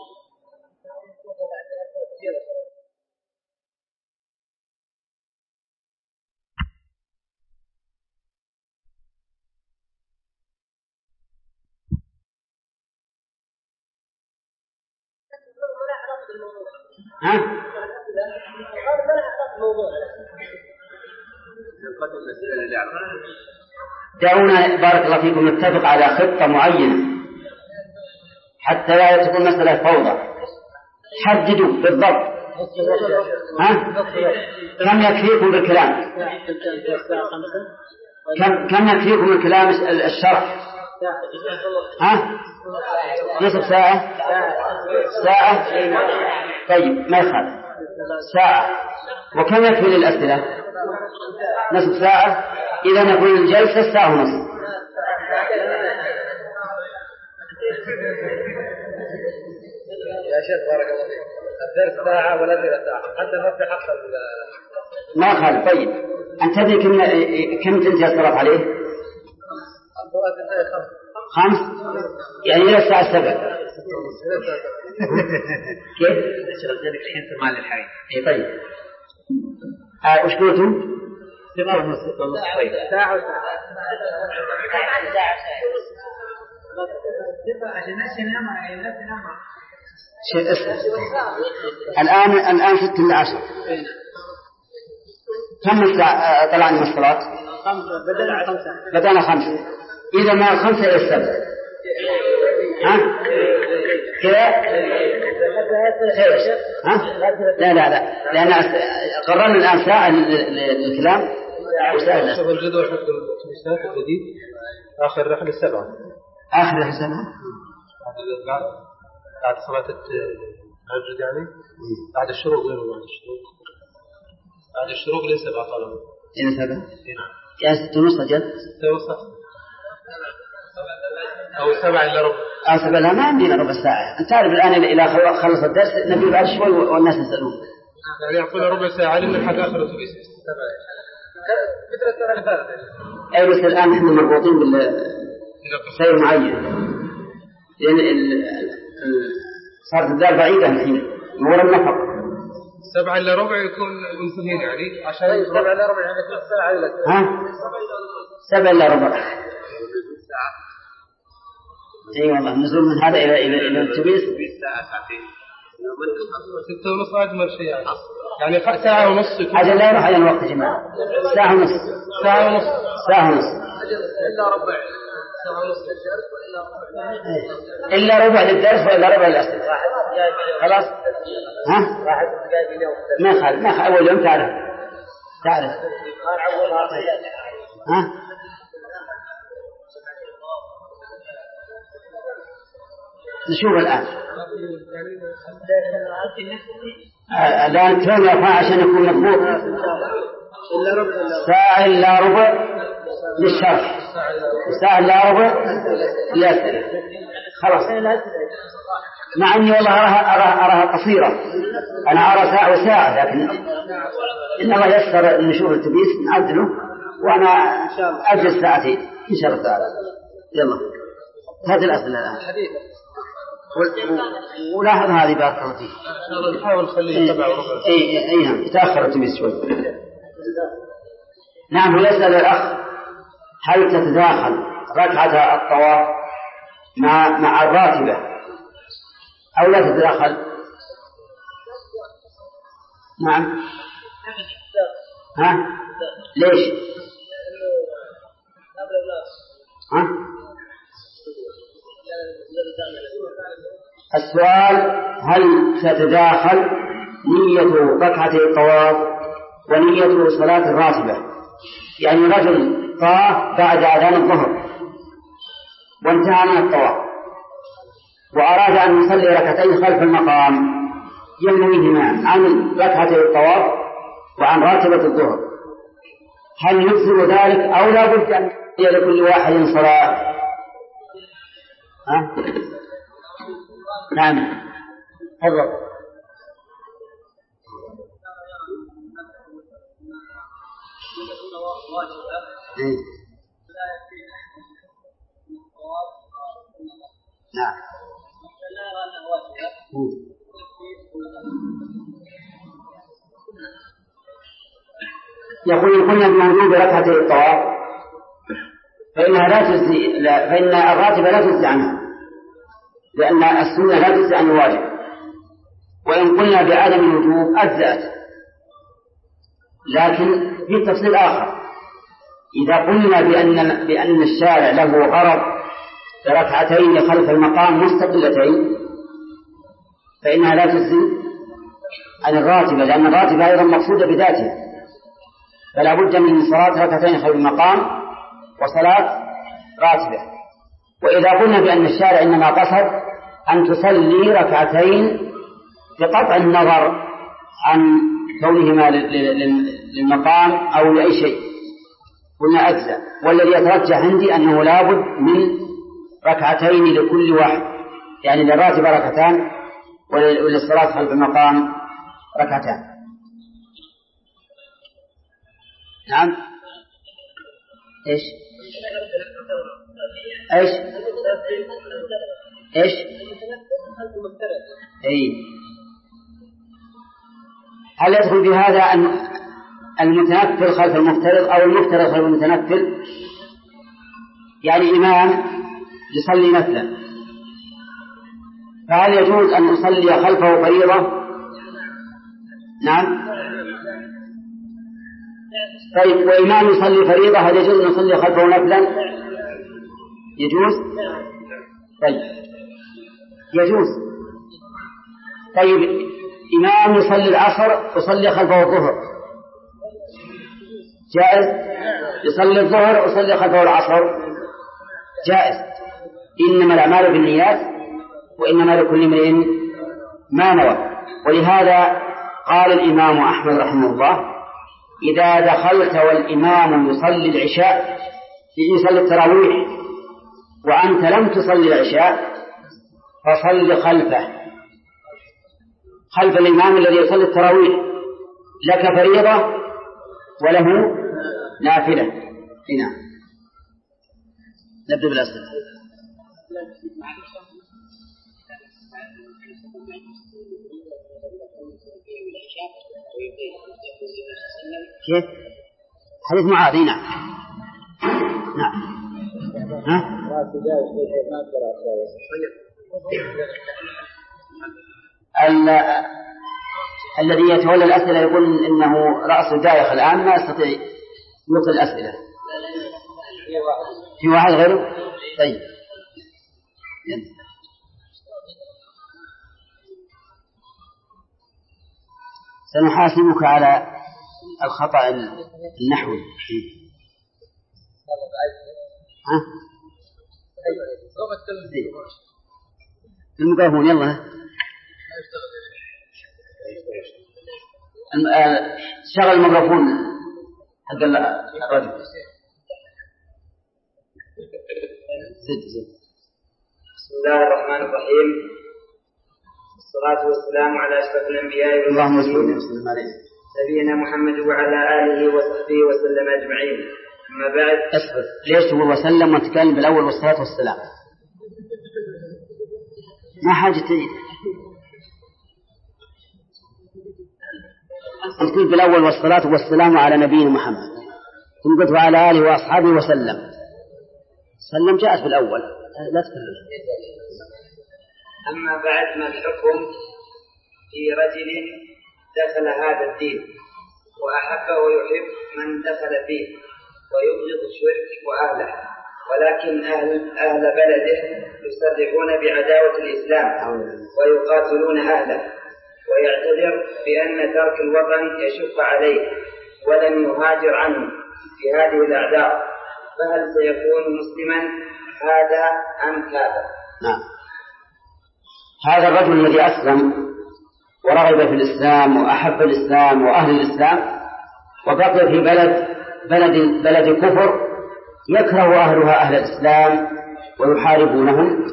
ها؟ دعونا بارك الله فيكم نتفق على خطة معينة حتى لا تكون مسألة فوضى. حددوا بالضبط. ها؟ كم يكفيكم بالكلام؟ كم كم يكفيكم الكلام الشرح؟ ها؟ نصف ساعة؟ ساعة؟ طيب ما يخالف ساعة. وكم يكفي للأسئلة؟ نصف ساعة. إذا نكون الجلسة ساعة ونصف. يا شيخ بارك الله فيك، الدرس ساعة ولا ساعة حتى نوفي حق ما يخالف. طيب أنت تدري كم كم تنتهي الصلاة عليه؟ خمس يعني إلى الساعة السبع. كيف؟ ذلك الحين في مال الحريم. إيه طيب. آه وش قلتوا؟ ساعة شيء اسمه. الآن الآن ست إلى عشر. كم الساعة طلعنا من الصلاة؟ بدأنا خمسة. بدأنا خمسة. إذا ما خمسة إلى السبع. ها؟ كذا؟ ها؟ لا لا لا. لأن قررنا الآن ساعة للكلام. وسهل. شوف الجدول حق الاتوبيسات الجديد آخر رحلة السبعة. آخر رحلة السبعة. بعد بعد صلاة الفجر يعني بعد الشروق وين بعد الشروق؟ بعد الشروق لين سبعة طالما. لين سبعة. نعم. يعني ستة ونص أجل. ستة ونص. أو سبعة إلا ربع. أو سبعة لا ما عندنا ربع ساعة. أنت تعرف الآن إلى خلص الدرس نبي بعد شوي والناس يسألون. يعني يعطونا ربع ساعة لين حق آخر الأتوبيس. فترة السنة الفاتحة. أي بس الآن إحنا مربوطين بالسير معين. لأن ال صارت الدار بعيدة الحين نور النفق. سبعة إلا ربع يكون منتهين يعني عشان سبعة إلا ربع يعني ثلاث ساعة إلى ها سبعة إلا ربع. أي والله نزول من هذا إلى إلى إلى الأتوبيس ساعة ساعتين. ستة ونص أجمل شيء يعني. يعني ساعة ونص يكون. أجل لا يروح على الوقت يا جماعة. ساعة ونص. ساعة ونص. ساعة ونص. إلا ربع. ساعة ونص. إلا ربع للدرس وإلا ربع للأسئلة. خلاص. ها؟ ما خالد ما خالد أول يوم تعرف. تعرف. ها؟ نشوف الآن. الآن كم يرفع عشان يكون مضبوط. ساعة إلا ربع للشرح. ساعة إلا ربع للأسئلة. خلاص. مع أني والله أراها, أراها, أراها قصيرة. أنا أرى ساعة وساعة لكن إن الله يسر نشوف التبيس نعدله وأنا أجلس ساعتين إن شاء الله تعالى. يلا هذه الأسئلة الآن. ولاحظ هذه بارك الله فيك. نحاول نخليه سبعة وربع. أي أي نعم يتأخر التبيس شوي. نعم ويسأل الأخ هل تتداخل ركعة الطواف مع مع الراتبة أو لا تتداخل؟ نعم. ها ليش؟ ها السؤال هل تتداخل نية ركعة الطواف ونية صلاة الراتبة؟ يعني رجل طاف بعد أذان الظهر وانتهى من الطواف وأراد أن يصلي ركعتين خلف المقام ينويهما عن ركعة الطواف وعن راتبة الظهر، هل يجزم ذلك أو لا بد أن يكون لكل واحد صلاة؟ ها؟ نعم تفضل. إيه؟ نعم. يقول كنا بموجود ركعة الطواف فإنها لا تجزي، فإن الراتبة لا تجزي عنها لأن السنة لا تجزي عن الواجب، وإن قلنا بعدم الوجوب أجزأت. لكن في تفصيل آخر، إذا قلنا بأن بأن الشارع له غرض بركعتين خلف المقام مستقلتين فإنها لا تجزي عن الراتبة، لأن الراتبة أيضا مقصودة بذاتها، فلا بد من صلاة ركعتين خلف المقام وصلاة راتبة. وإذا قلنا بأن الشارع إنما قصد أن تصلي ركعتين بقطع النظر عن كونهما للمقام أو لأي شيء قلنا أجزاء، والذي يترجح عندي أنه لابد من ركعتين لكل واحد، يعني للراتبة ركعتان وللصلاة خلف المقام ركعتان. نعم. إيش إيش إيش أي هل يدخل في هذا أن المتنفل خلف المفترض أو المفترض خلف المتنفل؟ يعني إمام يصلي نفلا، فهل يجوز أن يصلي خلفه فريضة؟ نعم. طيب، وإمام يصلي فريضة هل يجوز أن يصلي خلفه نفلا؟ يجوز؟ طيب يجوز. طيب، إمام يصلي العصر يصلي خلفه الظهر جائز؟ يصلي الظهر يصلي خلفه العصر جائز. إنما الأعمال بالنيات وإنما لكل امرئ ما نوى. ولهذا قال الإمام أحمد رحمه الله: إذا دخلت والإمام يصلي العشاء يصلي التراويح وأنت لم تصلي العشاء فصل خلفه، خلف الإمام الذي يصلي التراويح، لك فريضة وله نافلة. هنا نبدأ بالأسئلة. كيف؟ حديث معاذ. نعم نعم. ها؟ الذي يتولى الأسئلة يقول إنه رأس دايخ الآن ما يستطيع يلقي الأسئلة. في واحد غيره؟ طيب سنحاسبك على الخطأ النحوي. ها؟ الميكروفون يلا. شغل الميكروفون حق الرجل. بسم الله الرحمن الرحيم، والصلاة والسلام على أشرف الأنبياء والمرسلين نبينا محمد وعلى آله وصحبه وسلم أجمعين. أما بعد، أسف ليش تقول وسلم وتكلم بالأول والصلاة والسلام؟ ما حاجة تقول بالأول والصلاة والسلام على نبينا محمد، ثم قلت وعلى آله وأصحابه وسلم. سلم جاءت بالأول، لا تكلم. أما بعد، ما الحكم في رجل دخل هذا الدين وأحب ويحب من دخل فيه ويبغض الشرك وأهله، ولكن أهل, أهل بلده يصرحون بعداوة الإسلام ويقاتلون أهله، ويعتذر بأن ترك الوطن يشق عليه ولم يهاجر عنه في هذه الأعذار، فهل سيكون مسلما هذا أم كافر؟ نعم. هذا الرجل الذي أسلم ورغب في الإسلام وأحب الإسلام وأهل الإسلام وبقي في بلد بلد بلد كفر يكره أهلها أهل الإسلام ويحاربونهم،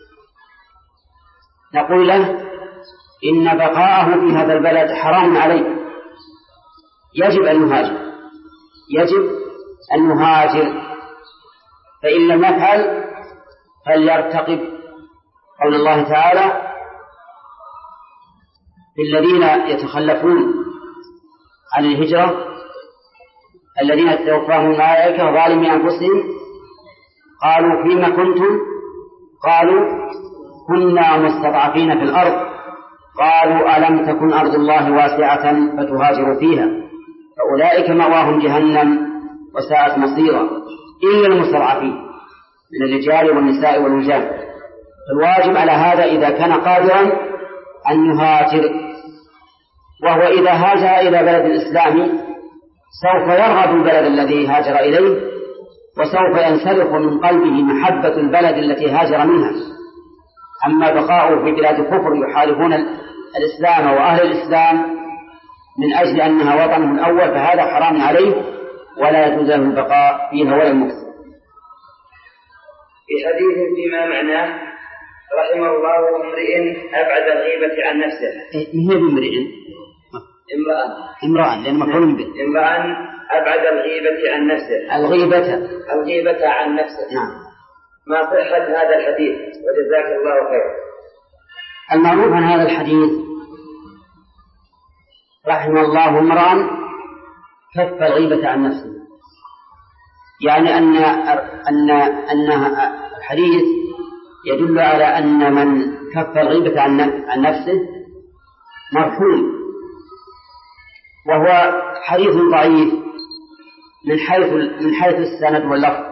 نقول له إن بقاءه في هذا البلد حرام عليه، يجب أن يهاجر، يجب أن يهاجر، فإن لم يفعل فليرتقب قول الله تعالى في الذين يتخلفون عن الهجرة الذين يتوفاهم الملائكة ظالمي أنفسهم قالوا فيما كنتم؟ قالوا كنا مستضعفين في الأرض قالوا ألم تكن أرض الله واسعة فتهاجروا فيها فأولئك مأواهم جهنم وساءت مصيرا إلا المستضعفين من الرجال والنساء والولدان. فالواجب على هذا إذا كان قادرا أن يهاجر، وهو إذا هاجر إلى بلد الإسلام سوف يرغب البلد الذي هاجر إليه وسوف ينسلخ من قلبه محبة البلد التي هاجر منها. أما بقاؤه في بلاد الكفر يحاربون الإسلام وأهل الإسلام من أجل أنها وطنه الأول فهذا حرام عليه ولا يجوز له البقاء فيها ولا المكث. في حديث فيما معناه رحمه الله امرئ أبعد الغيبة عن نفسه. إيه هي بامرئ؟ امرأة امرأة لأن مفعول به. امرأة أبعد الغيبة عن نفسه. الغيبة الغيبة عن نفسه. نعم. ما صحة هذا الحديث؟ وجزاك الله خير. المعروف عن هذا الحديث رحم الله امرأ كف الغيبة عن نفسه، يعني أن أن أن الحديث يدل على أن من كف الغيبة عن نفسه مرحوم، وهو حديث ضعيف من حيث من حيث السند واللفظ،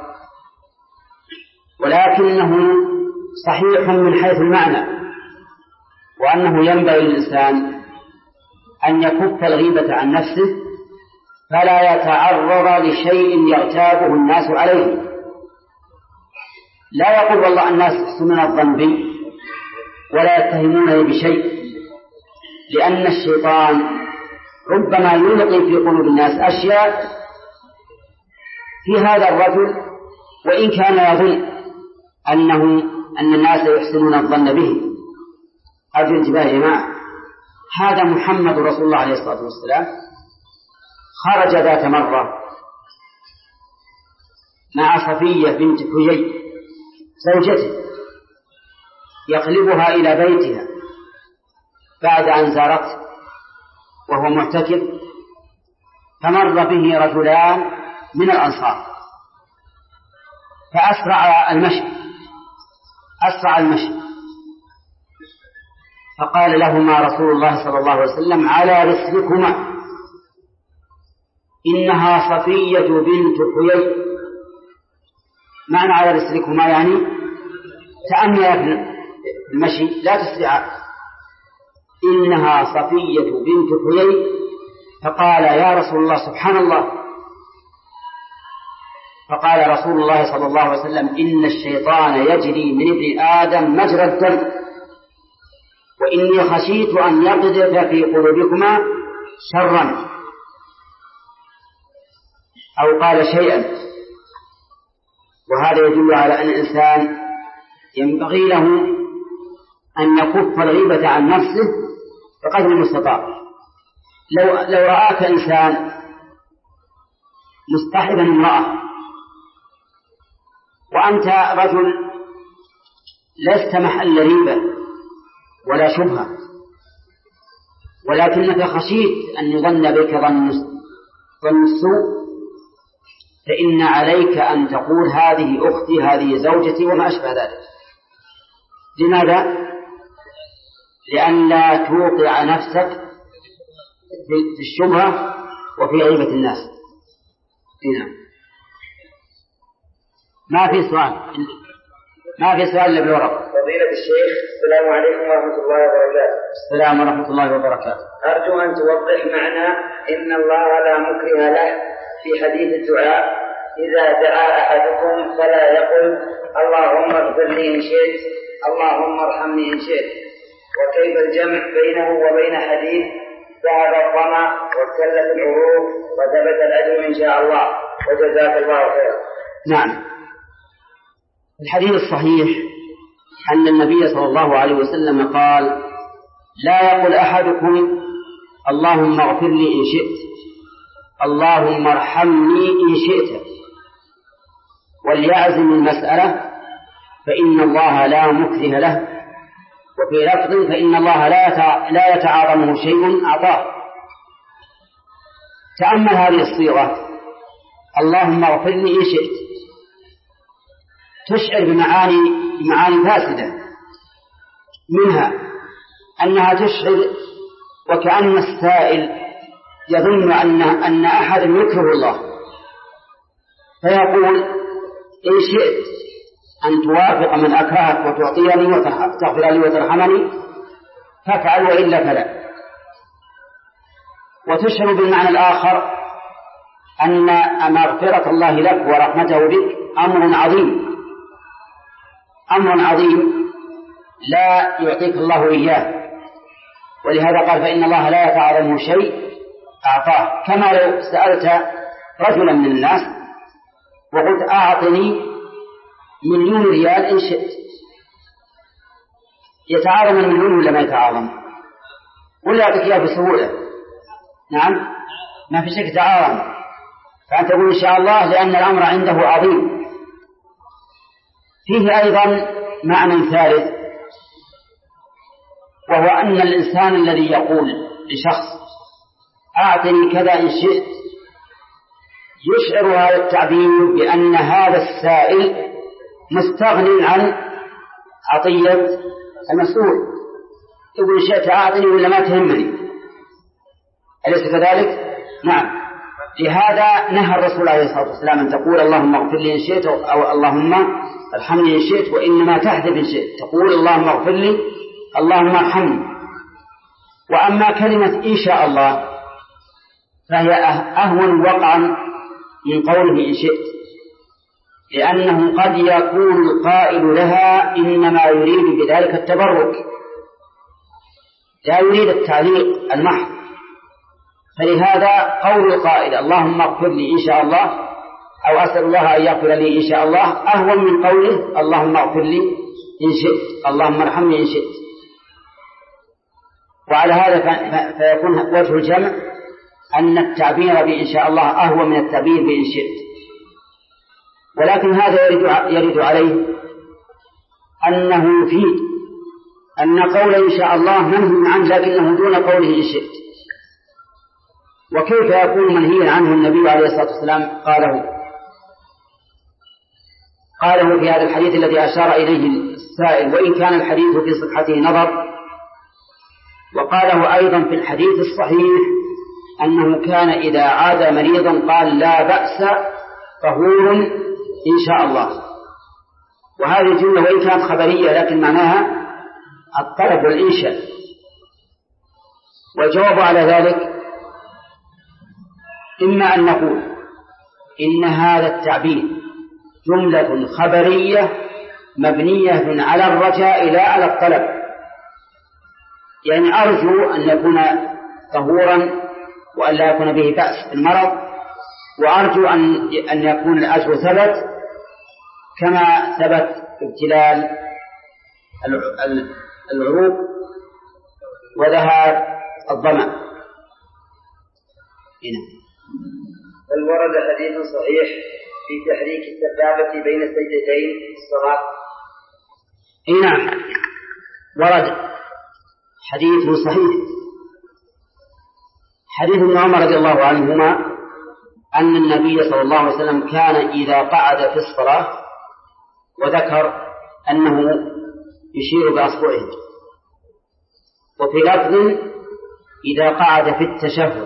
ولكنه صحيح من حيث المعنى، وأنه ينبغي للإنسان أن يكف الغيبة عن نفسه فلا يتعرض لشيء يغتابه الناس عليه. لا يقول والله الناس يحسنون الظن بي ولا يتهمونني بشيء، لأن الشيطان ربما يلقي في قلوب الناس أشياء في هذا الرجل وإن كان يظن أنه أن الناس يحسنون الظن به. أرجو الانتباه يا جماعة، هذا محمد رسول الله عليه الصلاة والسلام خرج ذات مرة مع صفية بنت حيي زوجته يقلبها إلى بيتها بعد أن زارته وهو معتكف، فمر به رجلان من الأنصار فأسرع المشي أسرع المشي فقال لهما رسول الله صلى الله عليه وسلم على رسلكما إنها صفية بنت حيي. معنى على رسلكما يعني تأمل في المشي لا تسرع، إنها صفية بنت حيي. فقال يا رسول الله سبحان الله. فقال رسول الله صلى الله عليه وسلم إن الشيطان يجري من ابن آدم مجرى الدم وإني خشيت أن يقذف في قلوبكما شرا أو قال شيئا. وهذا يدل على أن الإنسان ينبغي له أن يكف الغيبة عن نفسه بقدر المستطاع. لو, لو رآك إنسان مصطحبا امرأة وأنت رجل لست محل ريبة ولا شبهة، ولكنك خشيت أن يظن بك ظن السوء، فإن عليك أن تقول هذه أختي هذه زوجتي وما أشبه ذلك. لماذا؟ لأن لا توقع نفسك في الشبهة وفي غيبة الناس. هنا ما في سؤال ما في سؤال إلا بالورق. فضيلة الشيخ السلام عليكم ورحمة الله وبركاته. السلام ورحمة الله وبركاته. أرجو أن توضح معنى إن الله لا مكره له في حديث الدعاء إذا دعا أحدكم فلا يقل اللهم اغفر لي إن شئت اللهم ارحمني إن شئت. وكيف الجمع بينه وبين حديث ذهب الظمأ وابتلت العروق وثبت الأجر إن شاء الله وجزاك الله خيرا؟ نعم، الحديث الصحيح أن النبي صلى الله عليه وسلم قال لا يقول أحدكم اللهم اغفر لي إن شئت اللهم ارحمني إن شئت، وليعزم المسألة فإن الله لا مكره له. وفي لفظ فإن الله لا يتعاظمه شيء أعطاه. تأمل هذه الصيغة اللهم اغفر لي إن شئت تشعر بمعاني بمعاني فاسدة، منها أنها تشعر وكأن السائل يظن أن أن أحد يكره الله فيقول إن شئت أن توافق من أكرهك وتعطيني وتغفر لي وترحمني فافعل وإلا فلا. وتشعر بالمعنى الآخر أن مغفرة الله لك ورحمته بك أمر عظيم أمر عظيم لا يعطيك الله إياه، ولهذا قال فإن الله لا يتعاظمه شيء أعطاه. كما لو سألت رجلا من الناس وقلت أعطني مليون ريال إن شئت، يتعاظم المليون ولا ما يتعاظم؟ ولا يعطيك إياه بسهولة؟ نعم، ما في شك تعاظم. فأنت تقول إن شاء الله لأن الأمر عنده عظيم. فيه أيضا معنى ثالث، وهو أن الإنسان الذي يقول لشخص أعطني كذا إن شئت يشعر هذا التعبير بأن هذا السائل مستغني عن عطية المسؤول، يقول إن شئت أعطني ولا ما تهمني، أليس كذلك؟ نعم. لهذا نهى الرسول عليه الصلاة والسلام أن تقول اللهم اغفر لي إن شئت أو اللهم ارحمني إن شئت، وإنما تحذف إن شئت، تقول اللهم اغفر لي اللهم ارحمني. وأما كلمة إن شاء الله فهي أهون وقعا من قوله إن شئت، لأنه قد يكون القائل لها إنما يريد بذلك التبرك، لا يريد التعليق المحض. فلهذا قول القائل اللهم اغفر لي إن شاء الله أو أسأل الله أن يغفر لي إن شاء الله أهون من قوله اللهم اغفر لي إن شئت، اللهم ارحمني إن شئت. وعلى هذا فيكون وجه الجمع أن التعبير بإن شاء الله أهون من التعبير بإن شئت. ولكن هذا يرد, يرد عليه أنه يفيد أن قول إن شاء الله منهي عنه لكنه دون قوله إن شئت. وكيف يكون منهيا عنه النبي عليه الصلاة والسلام قاله قاله في هذا الحديث الذي أشار إليه السائل، وإن كان الحديث في صحته نظر. وقاله أيضا في الحديث الصحيح أنه كان إذا عاد مريضا قال لا بأس طهور إن شاء الله. وهذه الجملة وإن كانت خبرية لكن معناها الطلب والإنشاء. والجواب على ذلك إما أن نقول إن هذا التعبير جملة خبرية مبنية على الرجاء لا على الطلب، يعني أرجو أن يكون طهورا وأن لا يكون به بأس في المرض، وأرجو أن أن يكون الأجر ثبت كما ثبت ابتلال العروق وذهاب الظمأ. بل ورد حديث صحيح في تحريك السبابة بين السجدتين في الصلاة. نعم، ورد حديث صحيح حديث ابن عمر رضي الله عنهما أن النبي صلى الله عليه وسلم كان إذا قعد في الصلاة وذكر أنه يشير بأصبعه، وفي لفظ إذا قعد في التشهد.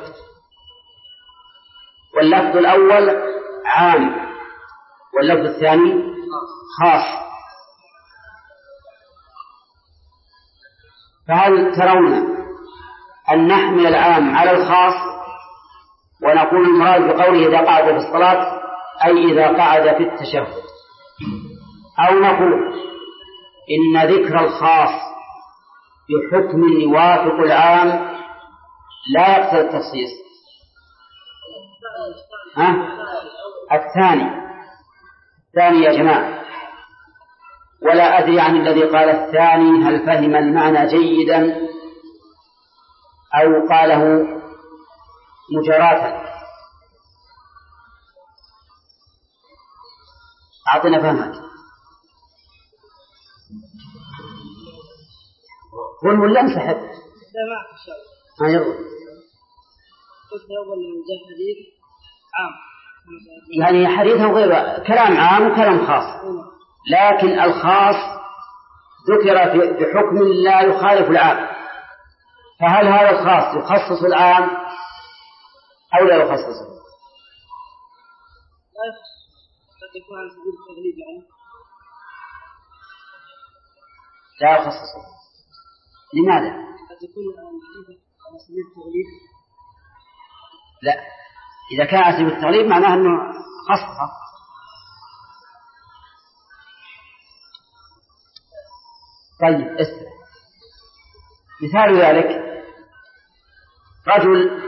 واللفظ الأول عام واللفظ الثاني خاص. فهل ترون أن نحمل العام على الخاص ونقول المراد بقوله إذا قعد في الصلاة أي إذا قعد في التشهد، أو نقول إن ذكر الخاص بحكم يوافق العام لا يقتضي التخصيص؟ ها؟ الثاني الثاني يا جماعة. ولا أدري عن الذي قال الثاني هل فهم المعنى جيدا أو قاله مجراتا. أعطنا فهمك. قل ولا انسحب؟ لا معك إن شاء الله. ما يلا. قلت أول من جاء حديث عام. يعني حديثه غير كلام عام وكلام خاص، لكن الخاص ذكر بحكم لا يخالف العام. فهل هذا الخاص يخصص العام أو لا يخصصه؟ لا يخصص، قد يكون على سبيل التغليب يعني. لا يخصصه. لماذا؟ قد يكون على سبيل التغليب. لا، إذا كان على سبيل التغليب معناه أنه خصصه. طيب اسمع، مثال ذلك رجل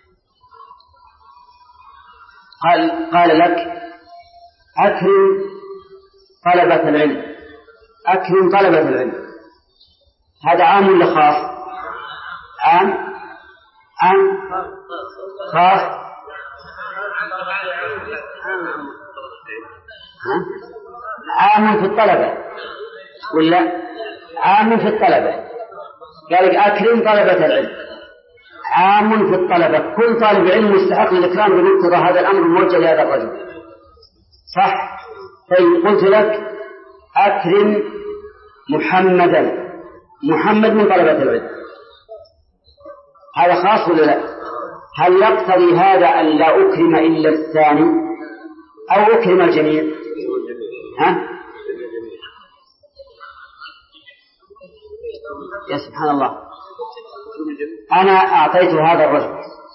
قال قال لك أكرم طلبة العلم، أكرم طلبة العلم. هذا عام ولا خاص؟ عام عام خاص عام في الطلبة ولا عام في الطلبة؟ قال لك أكرم طلبة العلم، عام في الطلبة، كل طالب علم مستحق للإكرام بمقتضى هذا الأمر الموجه لهذا الرجل، صح؟ طيب قلت لك أكرم محمدا، محمد من طلبة العلم، هذا خاص ولا لا؟ هل يقتضي هذا أن لا أكرم إلا الثاني أو أكرم الجميع؟ ها؟ يا سبحان الله، أنا أعطيت هذا الرجل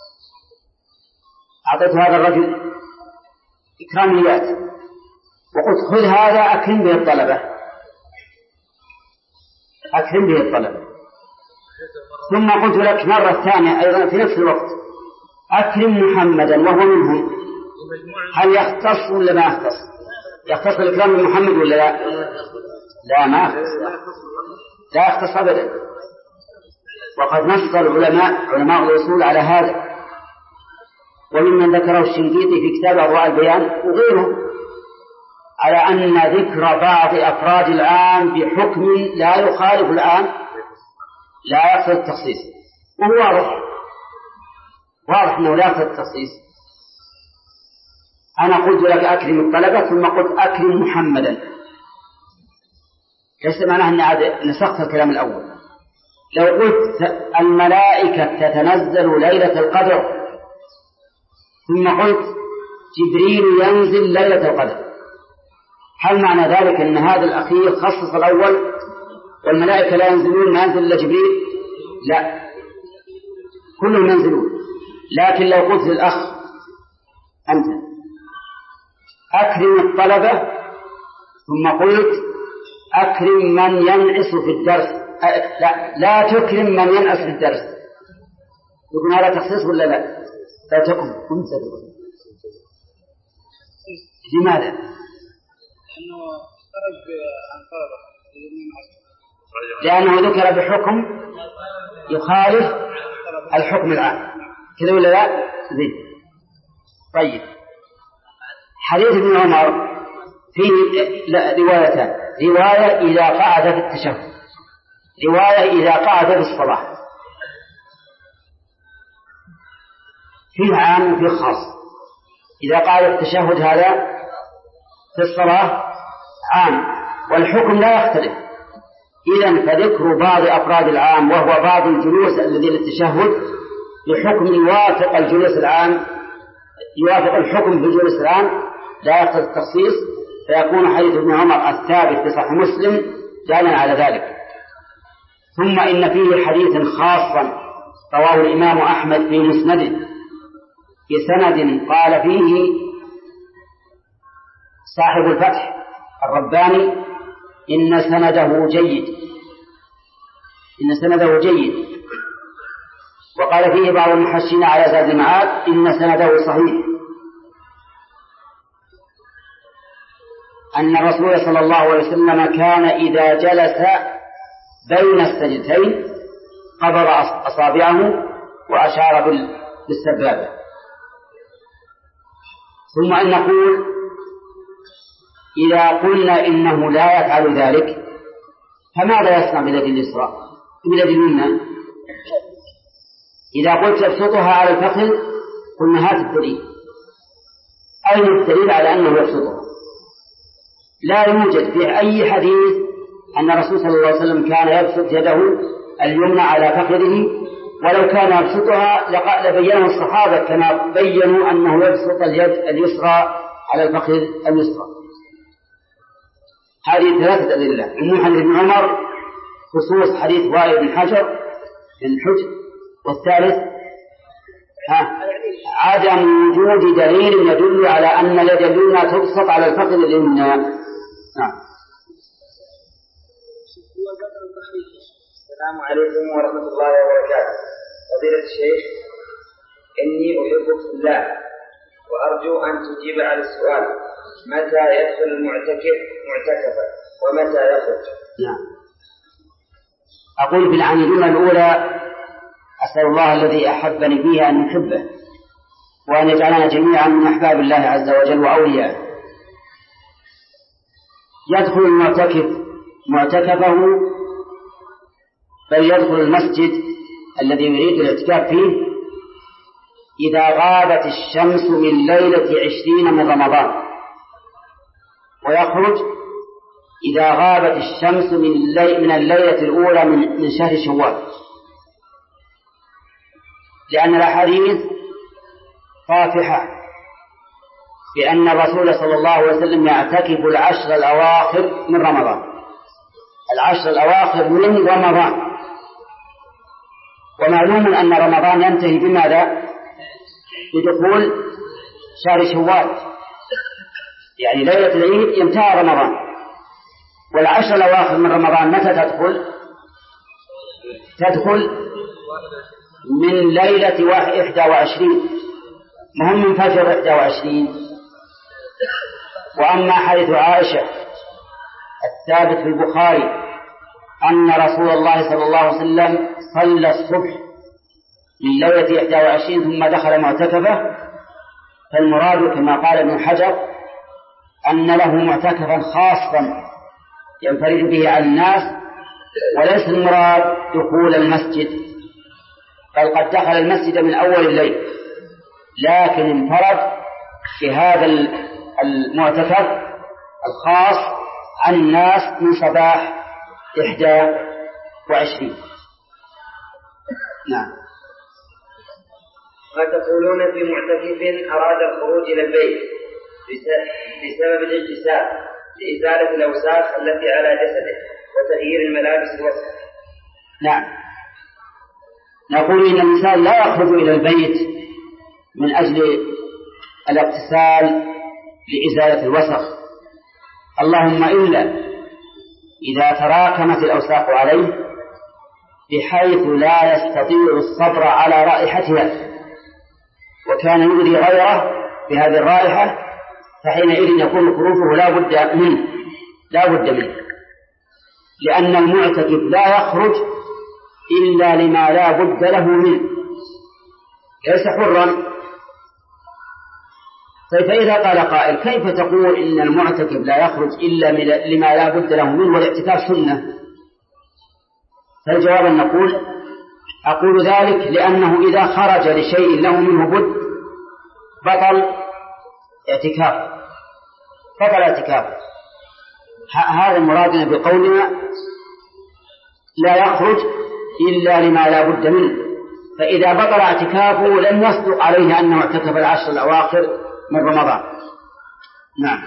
أعطيت هذا الرجل إكراميات وقلت خذ هذا أكرم به الطلبة، أكرم به الطلبة، ثم قلت لك مرة ثانية أيضا في نفس الوقت أكرم محمدا وهو منهم، هل يختص ولا ما يختص؟ يختص الإكرام من محمد ولا لا؟ لا ما يختص، لا يختص أبدا، وقد نص العلماء علماء الأصول على هذا، وممن ذكره الشنقيطي في كتاب أضواء البيان وغيره على أن ذكر بعض أفراد العام بحكم لا يخالف العام لا يقصد التخصيص، وهو واضح واضح أنه لا يقصد التخصيص. أنا قلت لك أكرم الطلبة ثم قلت أكرم محمدا، ليس معناه أني عاد نسخت الكلام الأول. لو قلت الملائكة تتنزل ليلة القدر ثم قلت جبريل ينزل ليلة القدر، هل معنى ذلك أن هذا الأخير خصص الأول والملائكة لا ينزلون ما ينزل إلا جبريل؟ لا، كلهم ينزلون. لكن لو قلت للأخ أنت أكرم الطلبة ثم قلت أكرم من ينعس في الدرس، لا, لا تكرم من ينعس في الدرس، يكون هذا تخصيص ولا لا؟ لا تكرم. كنت تكرم لماذا؟ لأنه خرج عن طلبة، لأنه ذكر بحكم يخالف الحكم العام، كذا ولا لا؟ زين. طيب حديث ابن عمر فيه روايتان، رواية إذا قعد في التشهد، رواية إذا قعد في الصلاة، فيه عام وفيه خاص. إذا قعد في التشهد هذا في الصلاة عام والحكم لا يختلف، إذن فذكر بعض أفراد العام وهو بعض الجلوس الذي للتشهد بحكم يوافق الجلوس العام، يوافق الحكم في الجلوس العام لا يقتضي التخصيص، فيكون حديث ابن عمر الثابت في صحيح مسلم دالا على ذلك. ثم إن فيه حديث خاصا رواه الإمام أحمد في مسنده بسند قال فيه صاحب الفتح الرباني إن سنده جيد، إن سنده جيد، وقال فيه بعض المحشين على زاد المعاد إن سنده صحيح، أن الرسول صلى الله عليه وسلم كان إذا جلس بين السجدتين قبض أصابعه وأشار بالسبابة. ثم أن نقول إذا قلنا إنه لا يفعل ذلك فماذا يصنع باليد اليسرى باليد اليمنى؟ إذا قلت يبسطها على الفخذ قلنا هذا الدليل، أين الدليل على أنه يبسطها؟ لا يوجد في أي حديث أن الرسول صلى الله عليه وسلم كان يبسط يده اليمنى على فخذه، ولو كان يبسطها لبينه الصحابة كما بينوا أنه يبسط اليد اليسرى على الفخذ اليسرى. هذه ثلاثة أدلة: عموم حديث ابن عمر، خصوص حديث وائل بن حجر بن حجر، والثالث ها عدم وجود دليل يدل على أن اليد اليمنى تبسط على الفخذ اليمنى. نعم. السلام عليكم ورحمة الله وبركاته. فضيلة الشيخ، إني أحبك في الله وأرجو أن تجيب على السؤال: متى يدخل المعتكف معتكفا ومتى يخرج؟ نعم. أقول بالعنيدون الأولى: أسأل الله الذي أحبني فيها أن يحبه، وأن يجعلنا جميعا من أحباب الله عز وجل وأولياءه. يدخل المعتكف معتكفه بل يدخل المسجد الذي يريد الاعتكاف فيه إذا غابت الشمس من ليلة عشرين من رمضان، ويخرج إذا غابت الشمس من, الليل من الليلة الأولى من شهر شوال، لأن الأحاديث طافحة بأن الرسول صلى الله عليه وسلم يعتكف العشر الأواخر من رمضان، العشر الأواخر من رمضان. ومعلوم أن رمضان ينتهي بماذا؟ بدخول شهر شوال، يعني ليلة العيد ينتهي رمضان. والعشر الأواخر من رمضان متى تدخل؟ تدخل من ليلة إحدى وعشرين، مهم من فجر إحدى وعشرين. وأما حديث عائشة الثابت في البخاري أن رسول الله صلى الله عليه وسلم صلى الصبح من ليلة إحدى وعشرين ثم دخل معتكفه، فالمراد كما قال ابن حجر أن له معتكفا خاصا ينفرد به عن الناس، وليس المراد دخول المسجد، بل قد دخل المسجد من أول الليل لكن انفرد بهذا المعتكف الخاص عن الناس من صباح إحدى وعشرين. نعم. ما تقولون في معتكف أراد الخروج إلى البيت بسبب الاغتسال لإزالة الأوساخ التي على جسده وتغيير الملابس الوسخة؟ نعم، نقول إن الإنسان لا يخرج إلى البيت من أجل الاغتسال لإزالة الوسخ، اللهم إلا إذا تراكمت الأوساخ عليه بحيث لا يستطيع الصبر على رائحتها وكان يؤذي غيره بهذه الرائحة، فحينئذ يكون خروجه لا بد منه لا بد منه لأن المعتكف لا يخرج إلا لما لا بد له منه، ليس حرا. فإذا قال قائل كيف تقول إن المعتكف لا يخرج إلا لما لا بد له منه والاعتكاف سنة؟ فالجواب أن نقول أقول ذلك لأنه إذا خرج لشيء له منه بد بطل اعتكاف بطل اعتكاف هذا مرادنا بقولنا لا يخرج إلا لما لا بد منه، فإذا بطل اعتكافه لم يصدق عليه أنه اعتكف العشر الأواخر من رمضان. نعم.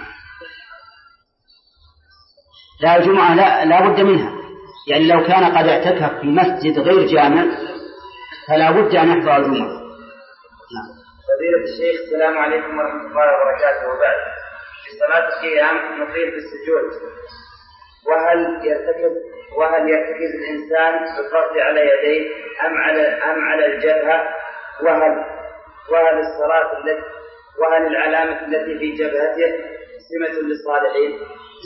لا الجمعة لا, لا بد منها، يعني لو كان قد اعتكف في مسجد غير جامع فلا بد أن يحضر الجمعة. نعم. فضيلة الشيخ السلام عليكم ورحمة الله وبركاته. وبعد في صلاة القيام نطيل في السجود، وهل يرتكب وهل يرتكز الإنسان بالضغط على يديه أم على أم على الجبهة؟ وهل وهل الصلاة التي وهل العلامة التي في جبهته سمة للصالحين؟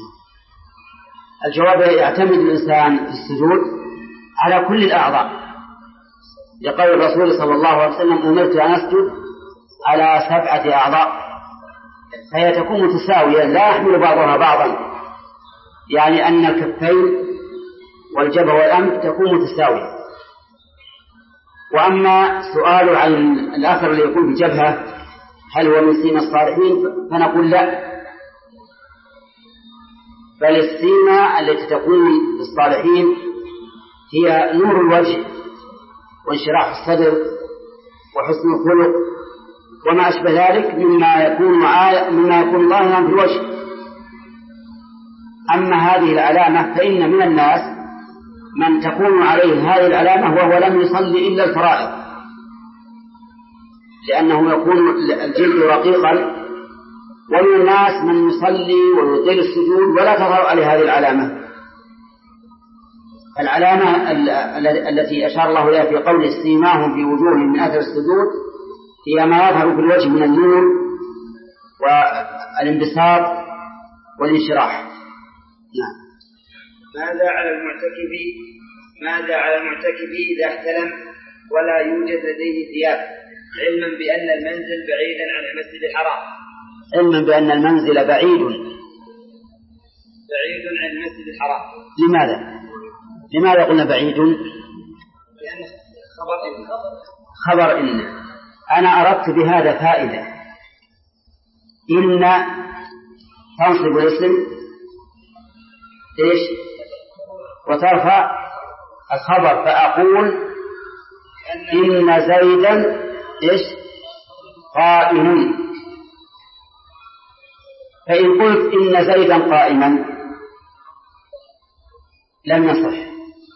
الجواب يعتمد الإنسان في السجود على كل الأعضاء، لقول الرسول صلى الله عليه وسلم أمرت أن أسجد على سبعة أعضاء، فهي تكون متساوية لا يحمل بعضها بعضا، يعني أن الكفين والجبهة والأنف تكون متساوية. وأما سؤال عن الآخر اللي يكون في جبهة هل هو من سيمة الصالحين، فنقول لا، بل السيمة التي تكون للصالحين هي نور الوجه وانشراح الصدر وحسن الخلق وما أشبه ذلك مما يكون مما يكون ظاهرا في الوجه. أما هذه العلامة فإن من الناس من تكون عليه هذه العلامة وهو لم يصلي إلا الفرائض، لأنه يكون الجلد رقيقا، ومن الناس من يصلي ويطيل السجود ولا تظهر عليه هذه العلامة. العلامة التي أشار الله إليها في قول سيماهم في وجوههم من أثر السجود هي ما يظهر في الوجه من النور والانبساط والانشراح. نعم. ماذا على المعتكف ماذا على المعتكف إذا احتلم ولا يوجد لديه ثياب علما بأن المنزل بعيدا عن المسجد الحرام. علما بأن المنزل بعيد بعيد عن المسجد الحرام. لماذا؟ لماذا قلنا بعيد؟ لأن خبر إن. خبر إن. أنا أردت بهذا فائدة. إن تنصب الاسم إيش؟ وترفع الخبر، فأقول إن زيدا إيش؟ قائم. فإن قلت إن زيدا قائما لم يصح.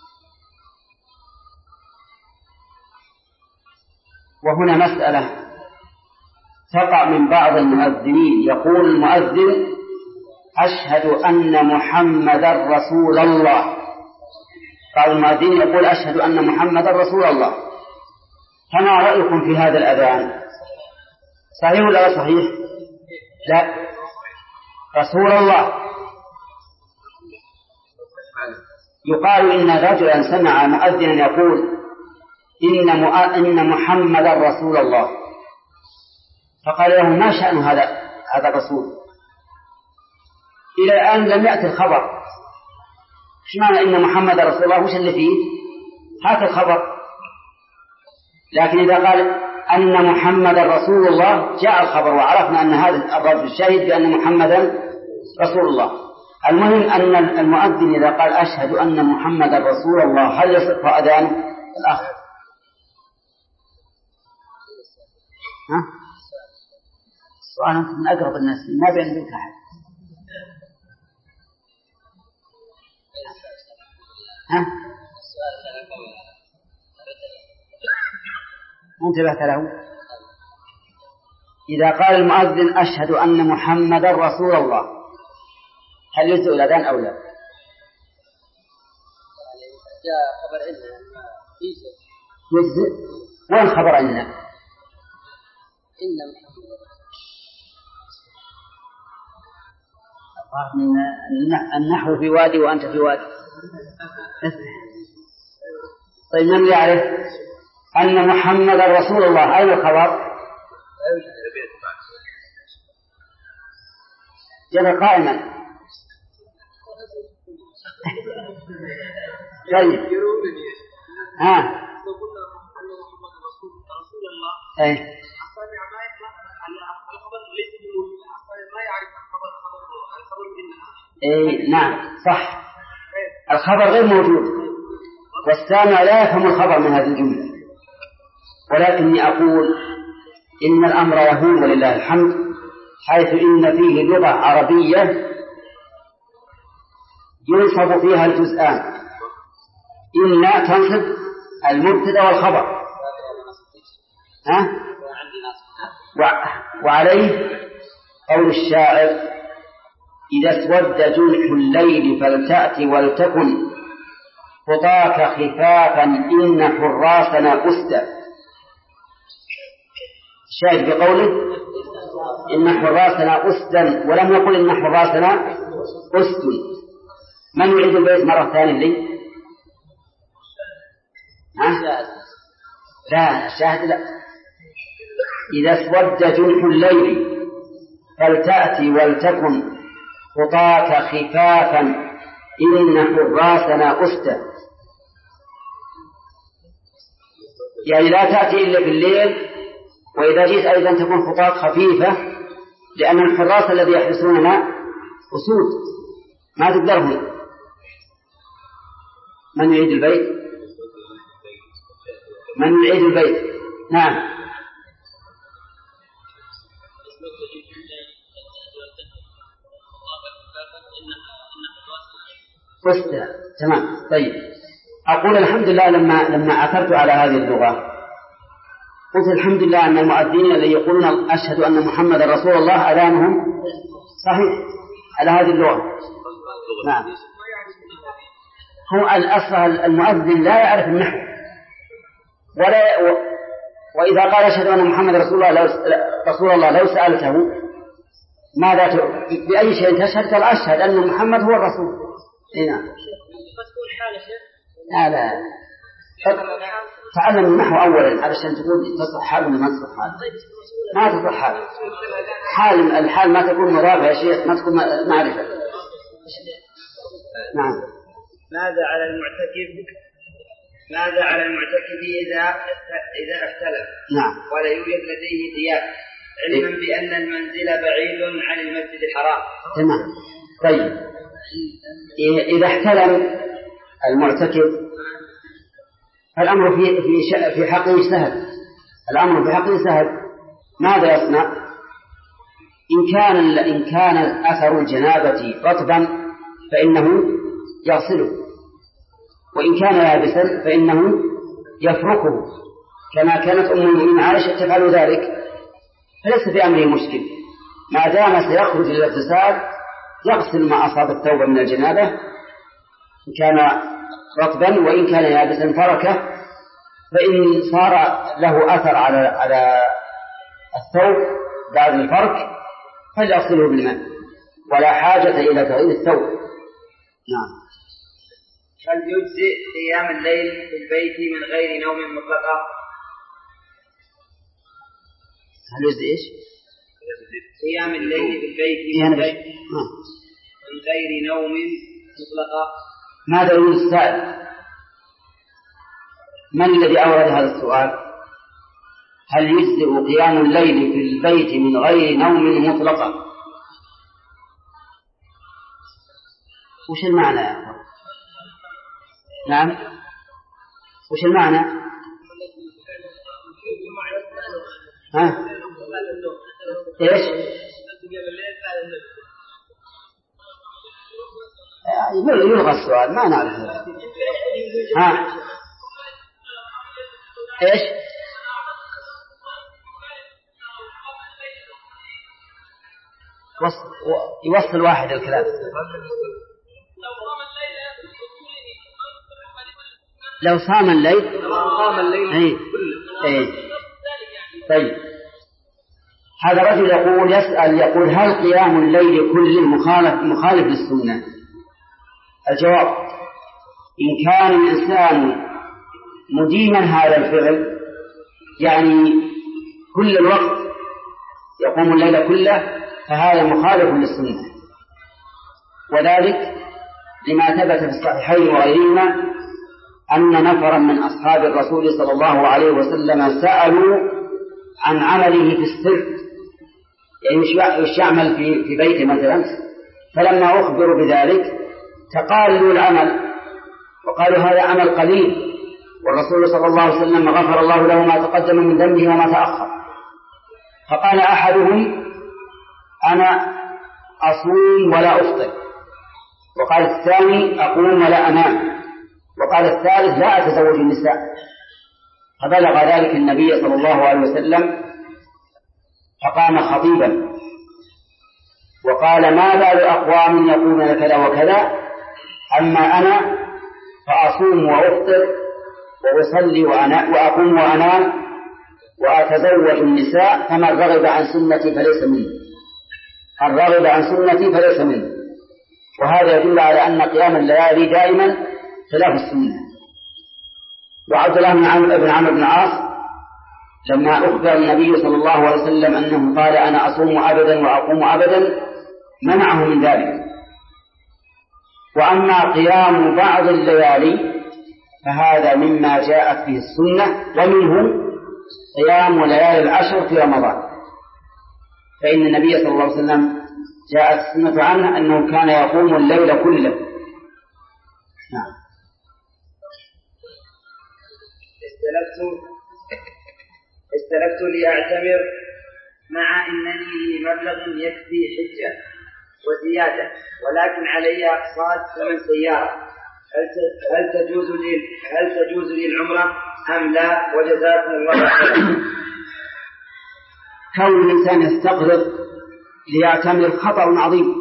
وهنا مسألة تقع من بعض المؤذنين، يقول المؤذن أشهد أن محمدا رسول الله. بعض المؤذنين يقول أشهد أن محمدا رسول الله. فما رأيكم في هذا الأذان؟ صحيح ولا لا صحيح؟ لا، رسول الله. يقال إن رجلا سمع مؤذنا يقول إن, إن محمدا رسول الله، فقال له ما شأن هذا هذا الرسول؟ إلى الآن لم يأتي الخبر. إيش معنى إن محمدا رسول الله؟ وش اللي فيه؟ هذا الخبر. لكن إذا قال أن محمدا رسول الله جاء الخبر، وعرفنا أن هذا الرجل شهد بأن محمدا رسول الله. المهم أن المؤذن إذا قال أشهد أن محمدا رسول الله هل يصح أذان الآخر؟ ها؟ السؤال أنت من أقرب الناس، ما بين بك أحد. ها؟ انتبهت له. إذا قال المؤذن أشهد أن محمدا رسول الله هل يجزئ الأذان أو لا؟ جاء خبر إن يجزئ. وين خبر إن؟ إن محمد. النحو في وادي وأنت في وادي. طيب من يعرف أن محمدا رسول الله أين الخبر؟ يبقى قائما. طيب ها ايه ايه نعم صح، الخبر غير موجود والسامع لا يفهم الخبر من هذه الجملة. ولكني أقول إن الأمر يهون ولله الحمد، حيث إن فيه لغة عربية ينصب فيها الجزآن، إن تنصب المبتدأ والخبر ها؟ وعليه قول الشاعر إذا اسود جنح الليل فلتأتي ولتكن خطاك خفافا إن حراسنا أسدى. الشاهد بقوله إن حراسنا أسدا، ولم يقل إن حراسنا أسد. من يعيد البيت مرة ثانية لي؟ ها؟ لا الشاهد لا. إذا اسود جنح الليل فلتأتي ولتكن خطاك خفافا إن حراسنا أسدى، يعني لا تأتي إلا في الليل، وإذا جئت أيضا تكون خطاك خفيفة، لأن الحراس الذي يحرسوننا أسود ما تقدرهم. من يعيد البيت؟ من يعيد البيت؟ نعم. فستة. تمام. طيب أقول الحمد لله لما لما عثرت على هذه اللغة قلت الحمد لله أن المؤذنين الذين يقولون أشهد أن محمد رسول الله أذانهم صحيح على هذه اللغة. نعم. هو الأصل المؤذن لا يعرف النحو ولا و... وإذا قال أشهد أن محمد رسول الله لو رسول الله لو سألته ماذا ت... بأي شيء تشهد؟ قال أشهد أن محمد هو الرسول. نعم. لا لا تعلم النحو أولا علشان تقول تصح حال ولا ما تصح حال. ما تصح حال. حال الحال ما تكون مضافة يا شيخ، ما تكون معرفة. نعم. ماذا على المعتكف ماذا على المعتكف إذا إذا احتلم؟ نعم. ولا يوجد لديه ثياب، علما بأن المنزل بعيد عن المسجد الحرام. تمام. طيب إذا احتلم المعتكف الأمر في في في حقه سهل. الأمر في حقه سهل. ماذا يصنع؟ إن كان إن كان أثر الجنابة رطبا فإنه يغسله، وإن كان يابسا فإنه يفركه، كما كانت أم المؤمنين عائشة تفعل ذلك، فليس في أمره مشكل ما دام سيخرج للاغتسال يغسل ما أصاب الثوب من الجنابة إن كان رطبا، وإن كان يابسا فركه، فإن صار له أثر على على الثوب بعد الفرك فليغسله بالماء، ولا حاجة إلى تغيير الثوب. نعم. هل يجزئ قيام الليل في البيت من غير نوم مطلقا؟ هل يجزئ إيش؟ قيام الليل في البيت من غير, من غير نوم مطلقا. ماذا يقول السائل؟ من الذي أورد هذا السؤال؟ هل يجزئ قيام الليل في البيت من غير نوم مطلقا؟ وش المعنى يا أخوان؟ نعم، وش المعنى؟ ها؟ إيش؟ يلغى السؤال، ما نعرف. ها؟ إيش؟ يوصل واحد الكلام. لو صام الليل صام الليل اي اي طيب. هذا رجل يقول يسأل يقول هل قيام الليل كل مخالف مخالف للسنة؟ الجواب: إن كان الإنسان مديما هذا الفعل، يعني كل الوقت يقوم الليل كله، فهذا مخالف للسنة، وذلك لما ثبت في الصحيحين وغيرهما أن نفرا من أصحاب الرسول صلى الله عليه وسلم سألوا عن عمله في السر، يعني وش يعمل في في بيته مثلا، فلما أخبروا بذلك تقالوا العمل وقالوا هذا عمل قليل، والرسول صلى الله عليه وسلم غفر الله له ما تقدم من ذنبه وما تأخر. فقال أحدهم: أنا أصوم ولا أفطر، وقال الثاني: أقوم ولا أنام، وقال الثالث: لا أتزوج النساء. فبلغ ذلك النبي صلى الله عليه وسلم فقام خطيبا وقال: ما بال أقوام يقولون كذا وكذا، أما أنا فأصوم وأفطر وأصلي وأقوم وأنام وأتزوج النساء، فمن رغب عن سنتي فليس مني، من رغب عن سنتي فليس مني. وهذا يدل على أن قيام الليالي دائما خلاف السنة. وعبد الله بن عمرو بن عمرو بن العاص لما أخبر النبي صلى الله عليه وسلم أنه قال: أنا أصوم أبدا وأقوم أبدا، منعه من ذلك. وأما قيام بعض الليالي فهذا مما جاءت به السنة، ومنه قيام ليالي العشر في رمضان، فإن النبي صلى الله عليه وسلم جاءت السنة عنه أنه كان يقوم الليل كله. نعم. استلفت استلفت لأعتمر مع أنني لي مبلغ يكفي حجة وزيادة، ولكن علي أقساط ثمن سيارة، هل هل تجوز لي هل تجوز لي العمرة أم لا؟ وجزاكم الله خيرا. كون الإنسان يستقرض ليعتمر خطر عظيم،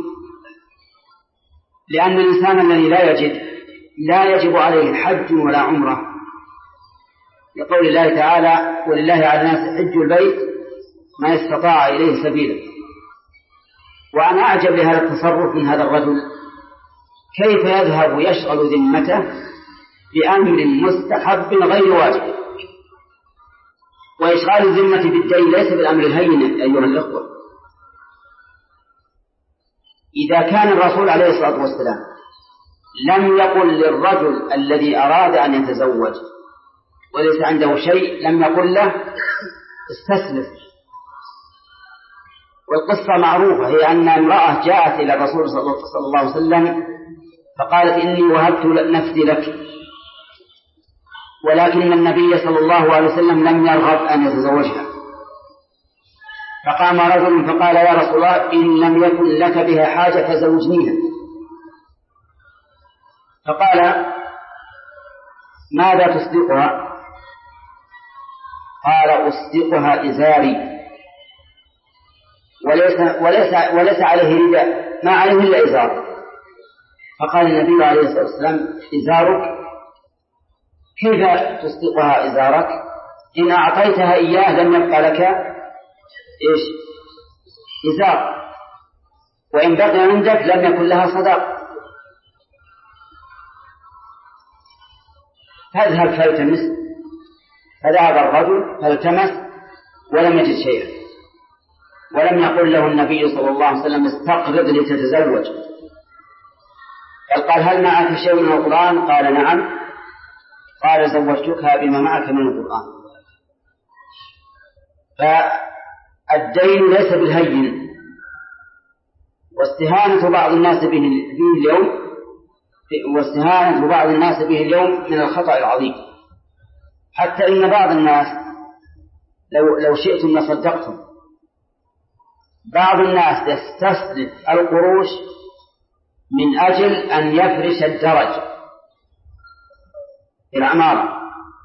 لأن الإنسان الذي لا يجد لا يجب عليه الحج ولا عمرة، لقول الله تعالى: ولله على الناس حج البيت ما استطاع إليه سبيلا. وأنا أعجب لهذا التصرف من هذا الرجل، كيف يذهب يشغل ذمته بأمر مستحب غير واجب. وإشغال الذمة بالدين ليس بالأمر الهين أيها الأخوة. إذا كان الرسول عليه الصلاة والسلام لم يقل للرجل الذي أراد أن يتزوج وليس عنده شيء، لم يقل له استسلف. والقصة معروفة، هي أن امرأة جاءت إلى الرسول صلى الله عليه وسلم فقالت إني وهبت نفسي لك، ولكن النبي صلى الله عليه وسلم لم يرغب أن يتزوجها. فقام رجل فقال يا رسول الله إن لم يكن لك بها حاجة فزوجنيها. فقال ماذا تصدقها؟ قال أصدقها إزاري، وليس, وليس, وليس عليه رداء، ما عليه إلا إزار. فقال النبي عليه الصلاة والسلام إزارك؟ كيف تصدقها إزارك؟ إن أعطيتها إياه لم يبقى لك إيش؟ إزار، وإن بقي عندك لم يكن لها صداق. فاذهب فالتمس. فذهب الرجل فالتمس ولم يجد شيئا، ولم يقل له النبي صلى الله عليه وسلم استقرض لتتزوج، بل قال هل معك شيء من القرآن؟ قال نعم. قال زوجتكها بما معك من القرآن. فالدين ليس بالهين، واستهانة بعض الناس به اليوم واستهانة بعض الناس به اليوم من الخطأ العظيم، حتى إن بعض الناس لو لو شئتم لصدقتم، بعض الناس يستسلف القروش من أجل أن يفرش الدرج في العمارة.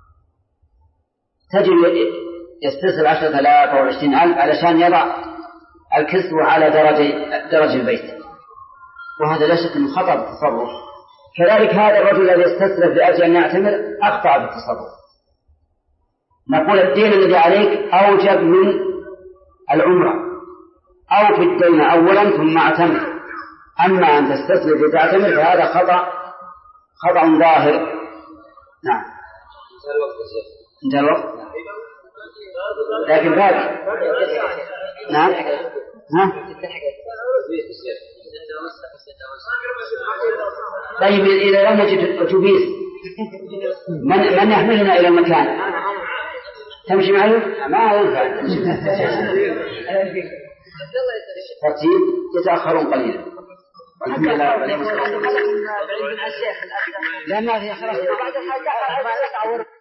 تجد يستسلف عشرة آلاف أو عشرين ألف علشان يضع الكسوة على درج درج البيت، وهذا لا شك أنه خطأ بالتصرف. كذلك هذا الرجل الذي يستسلف لأجل أن يعتمر أخطأ بالتصرف. نقول الدين الذي عليك أوجب من العمرة، أو في الدين أولا ثم اعتمر. أما أن تستسلف لتعتمر فهذا خطأ خطأ ظاهر. نعم انتهى الوقت، لكن باقي. نعم ها؟ طيب إذا لم نجد أتوبيس من, من يحملنا إلى المكان؟ تمشي معي؟ ما ينفع ترتيب، يتأخرون قليلا. الحمد لله رب العالمين. لا ما في خلاص.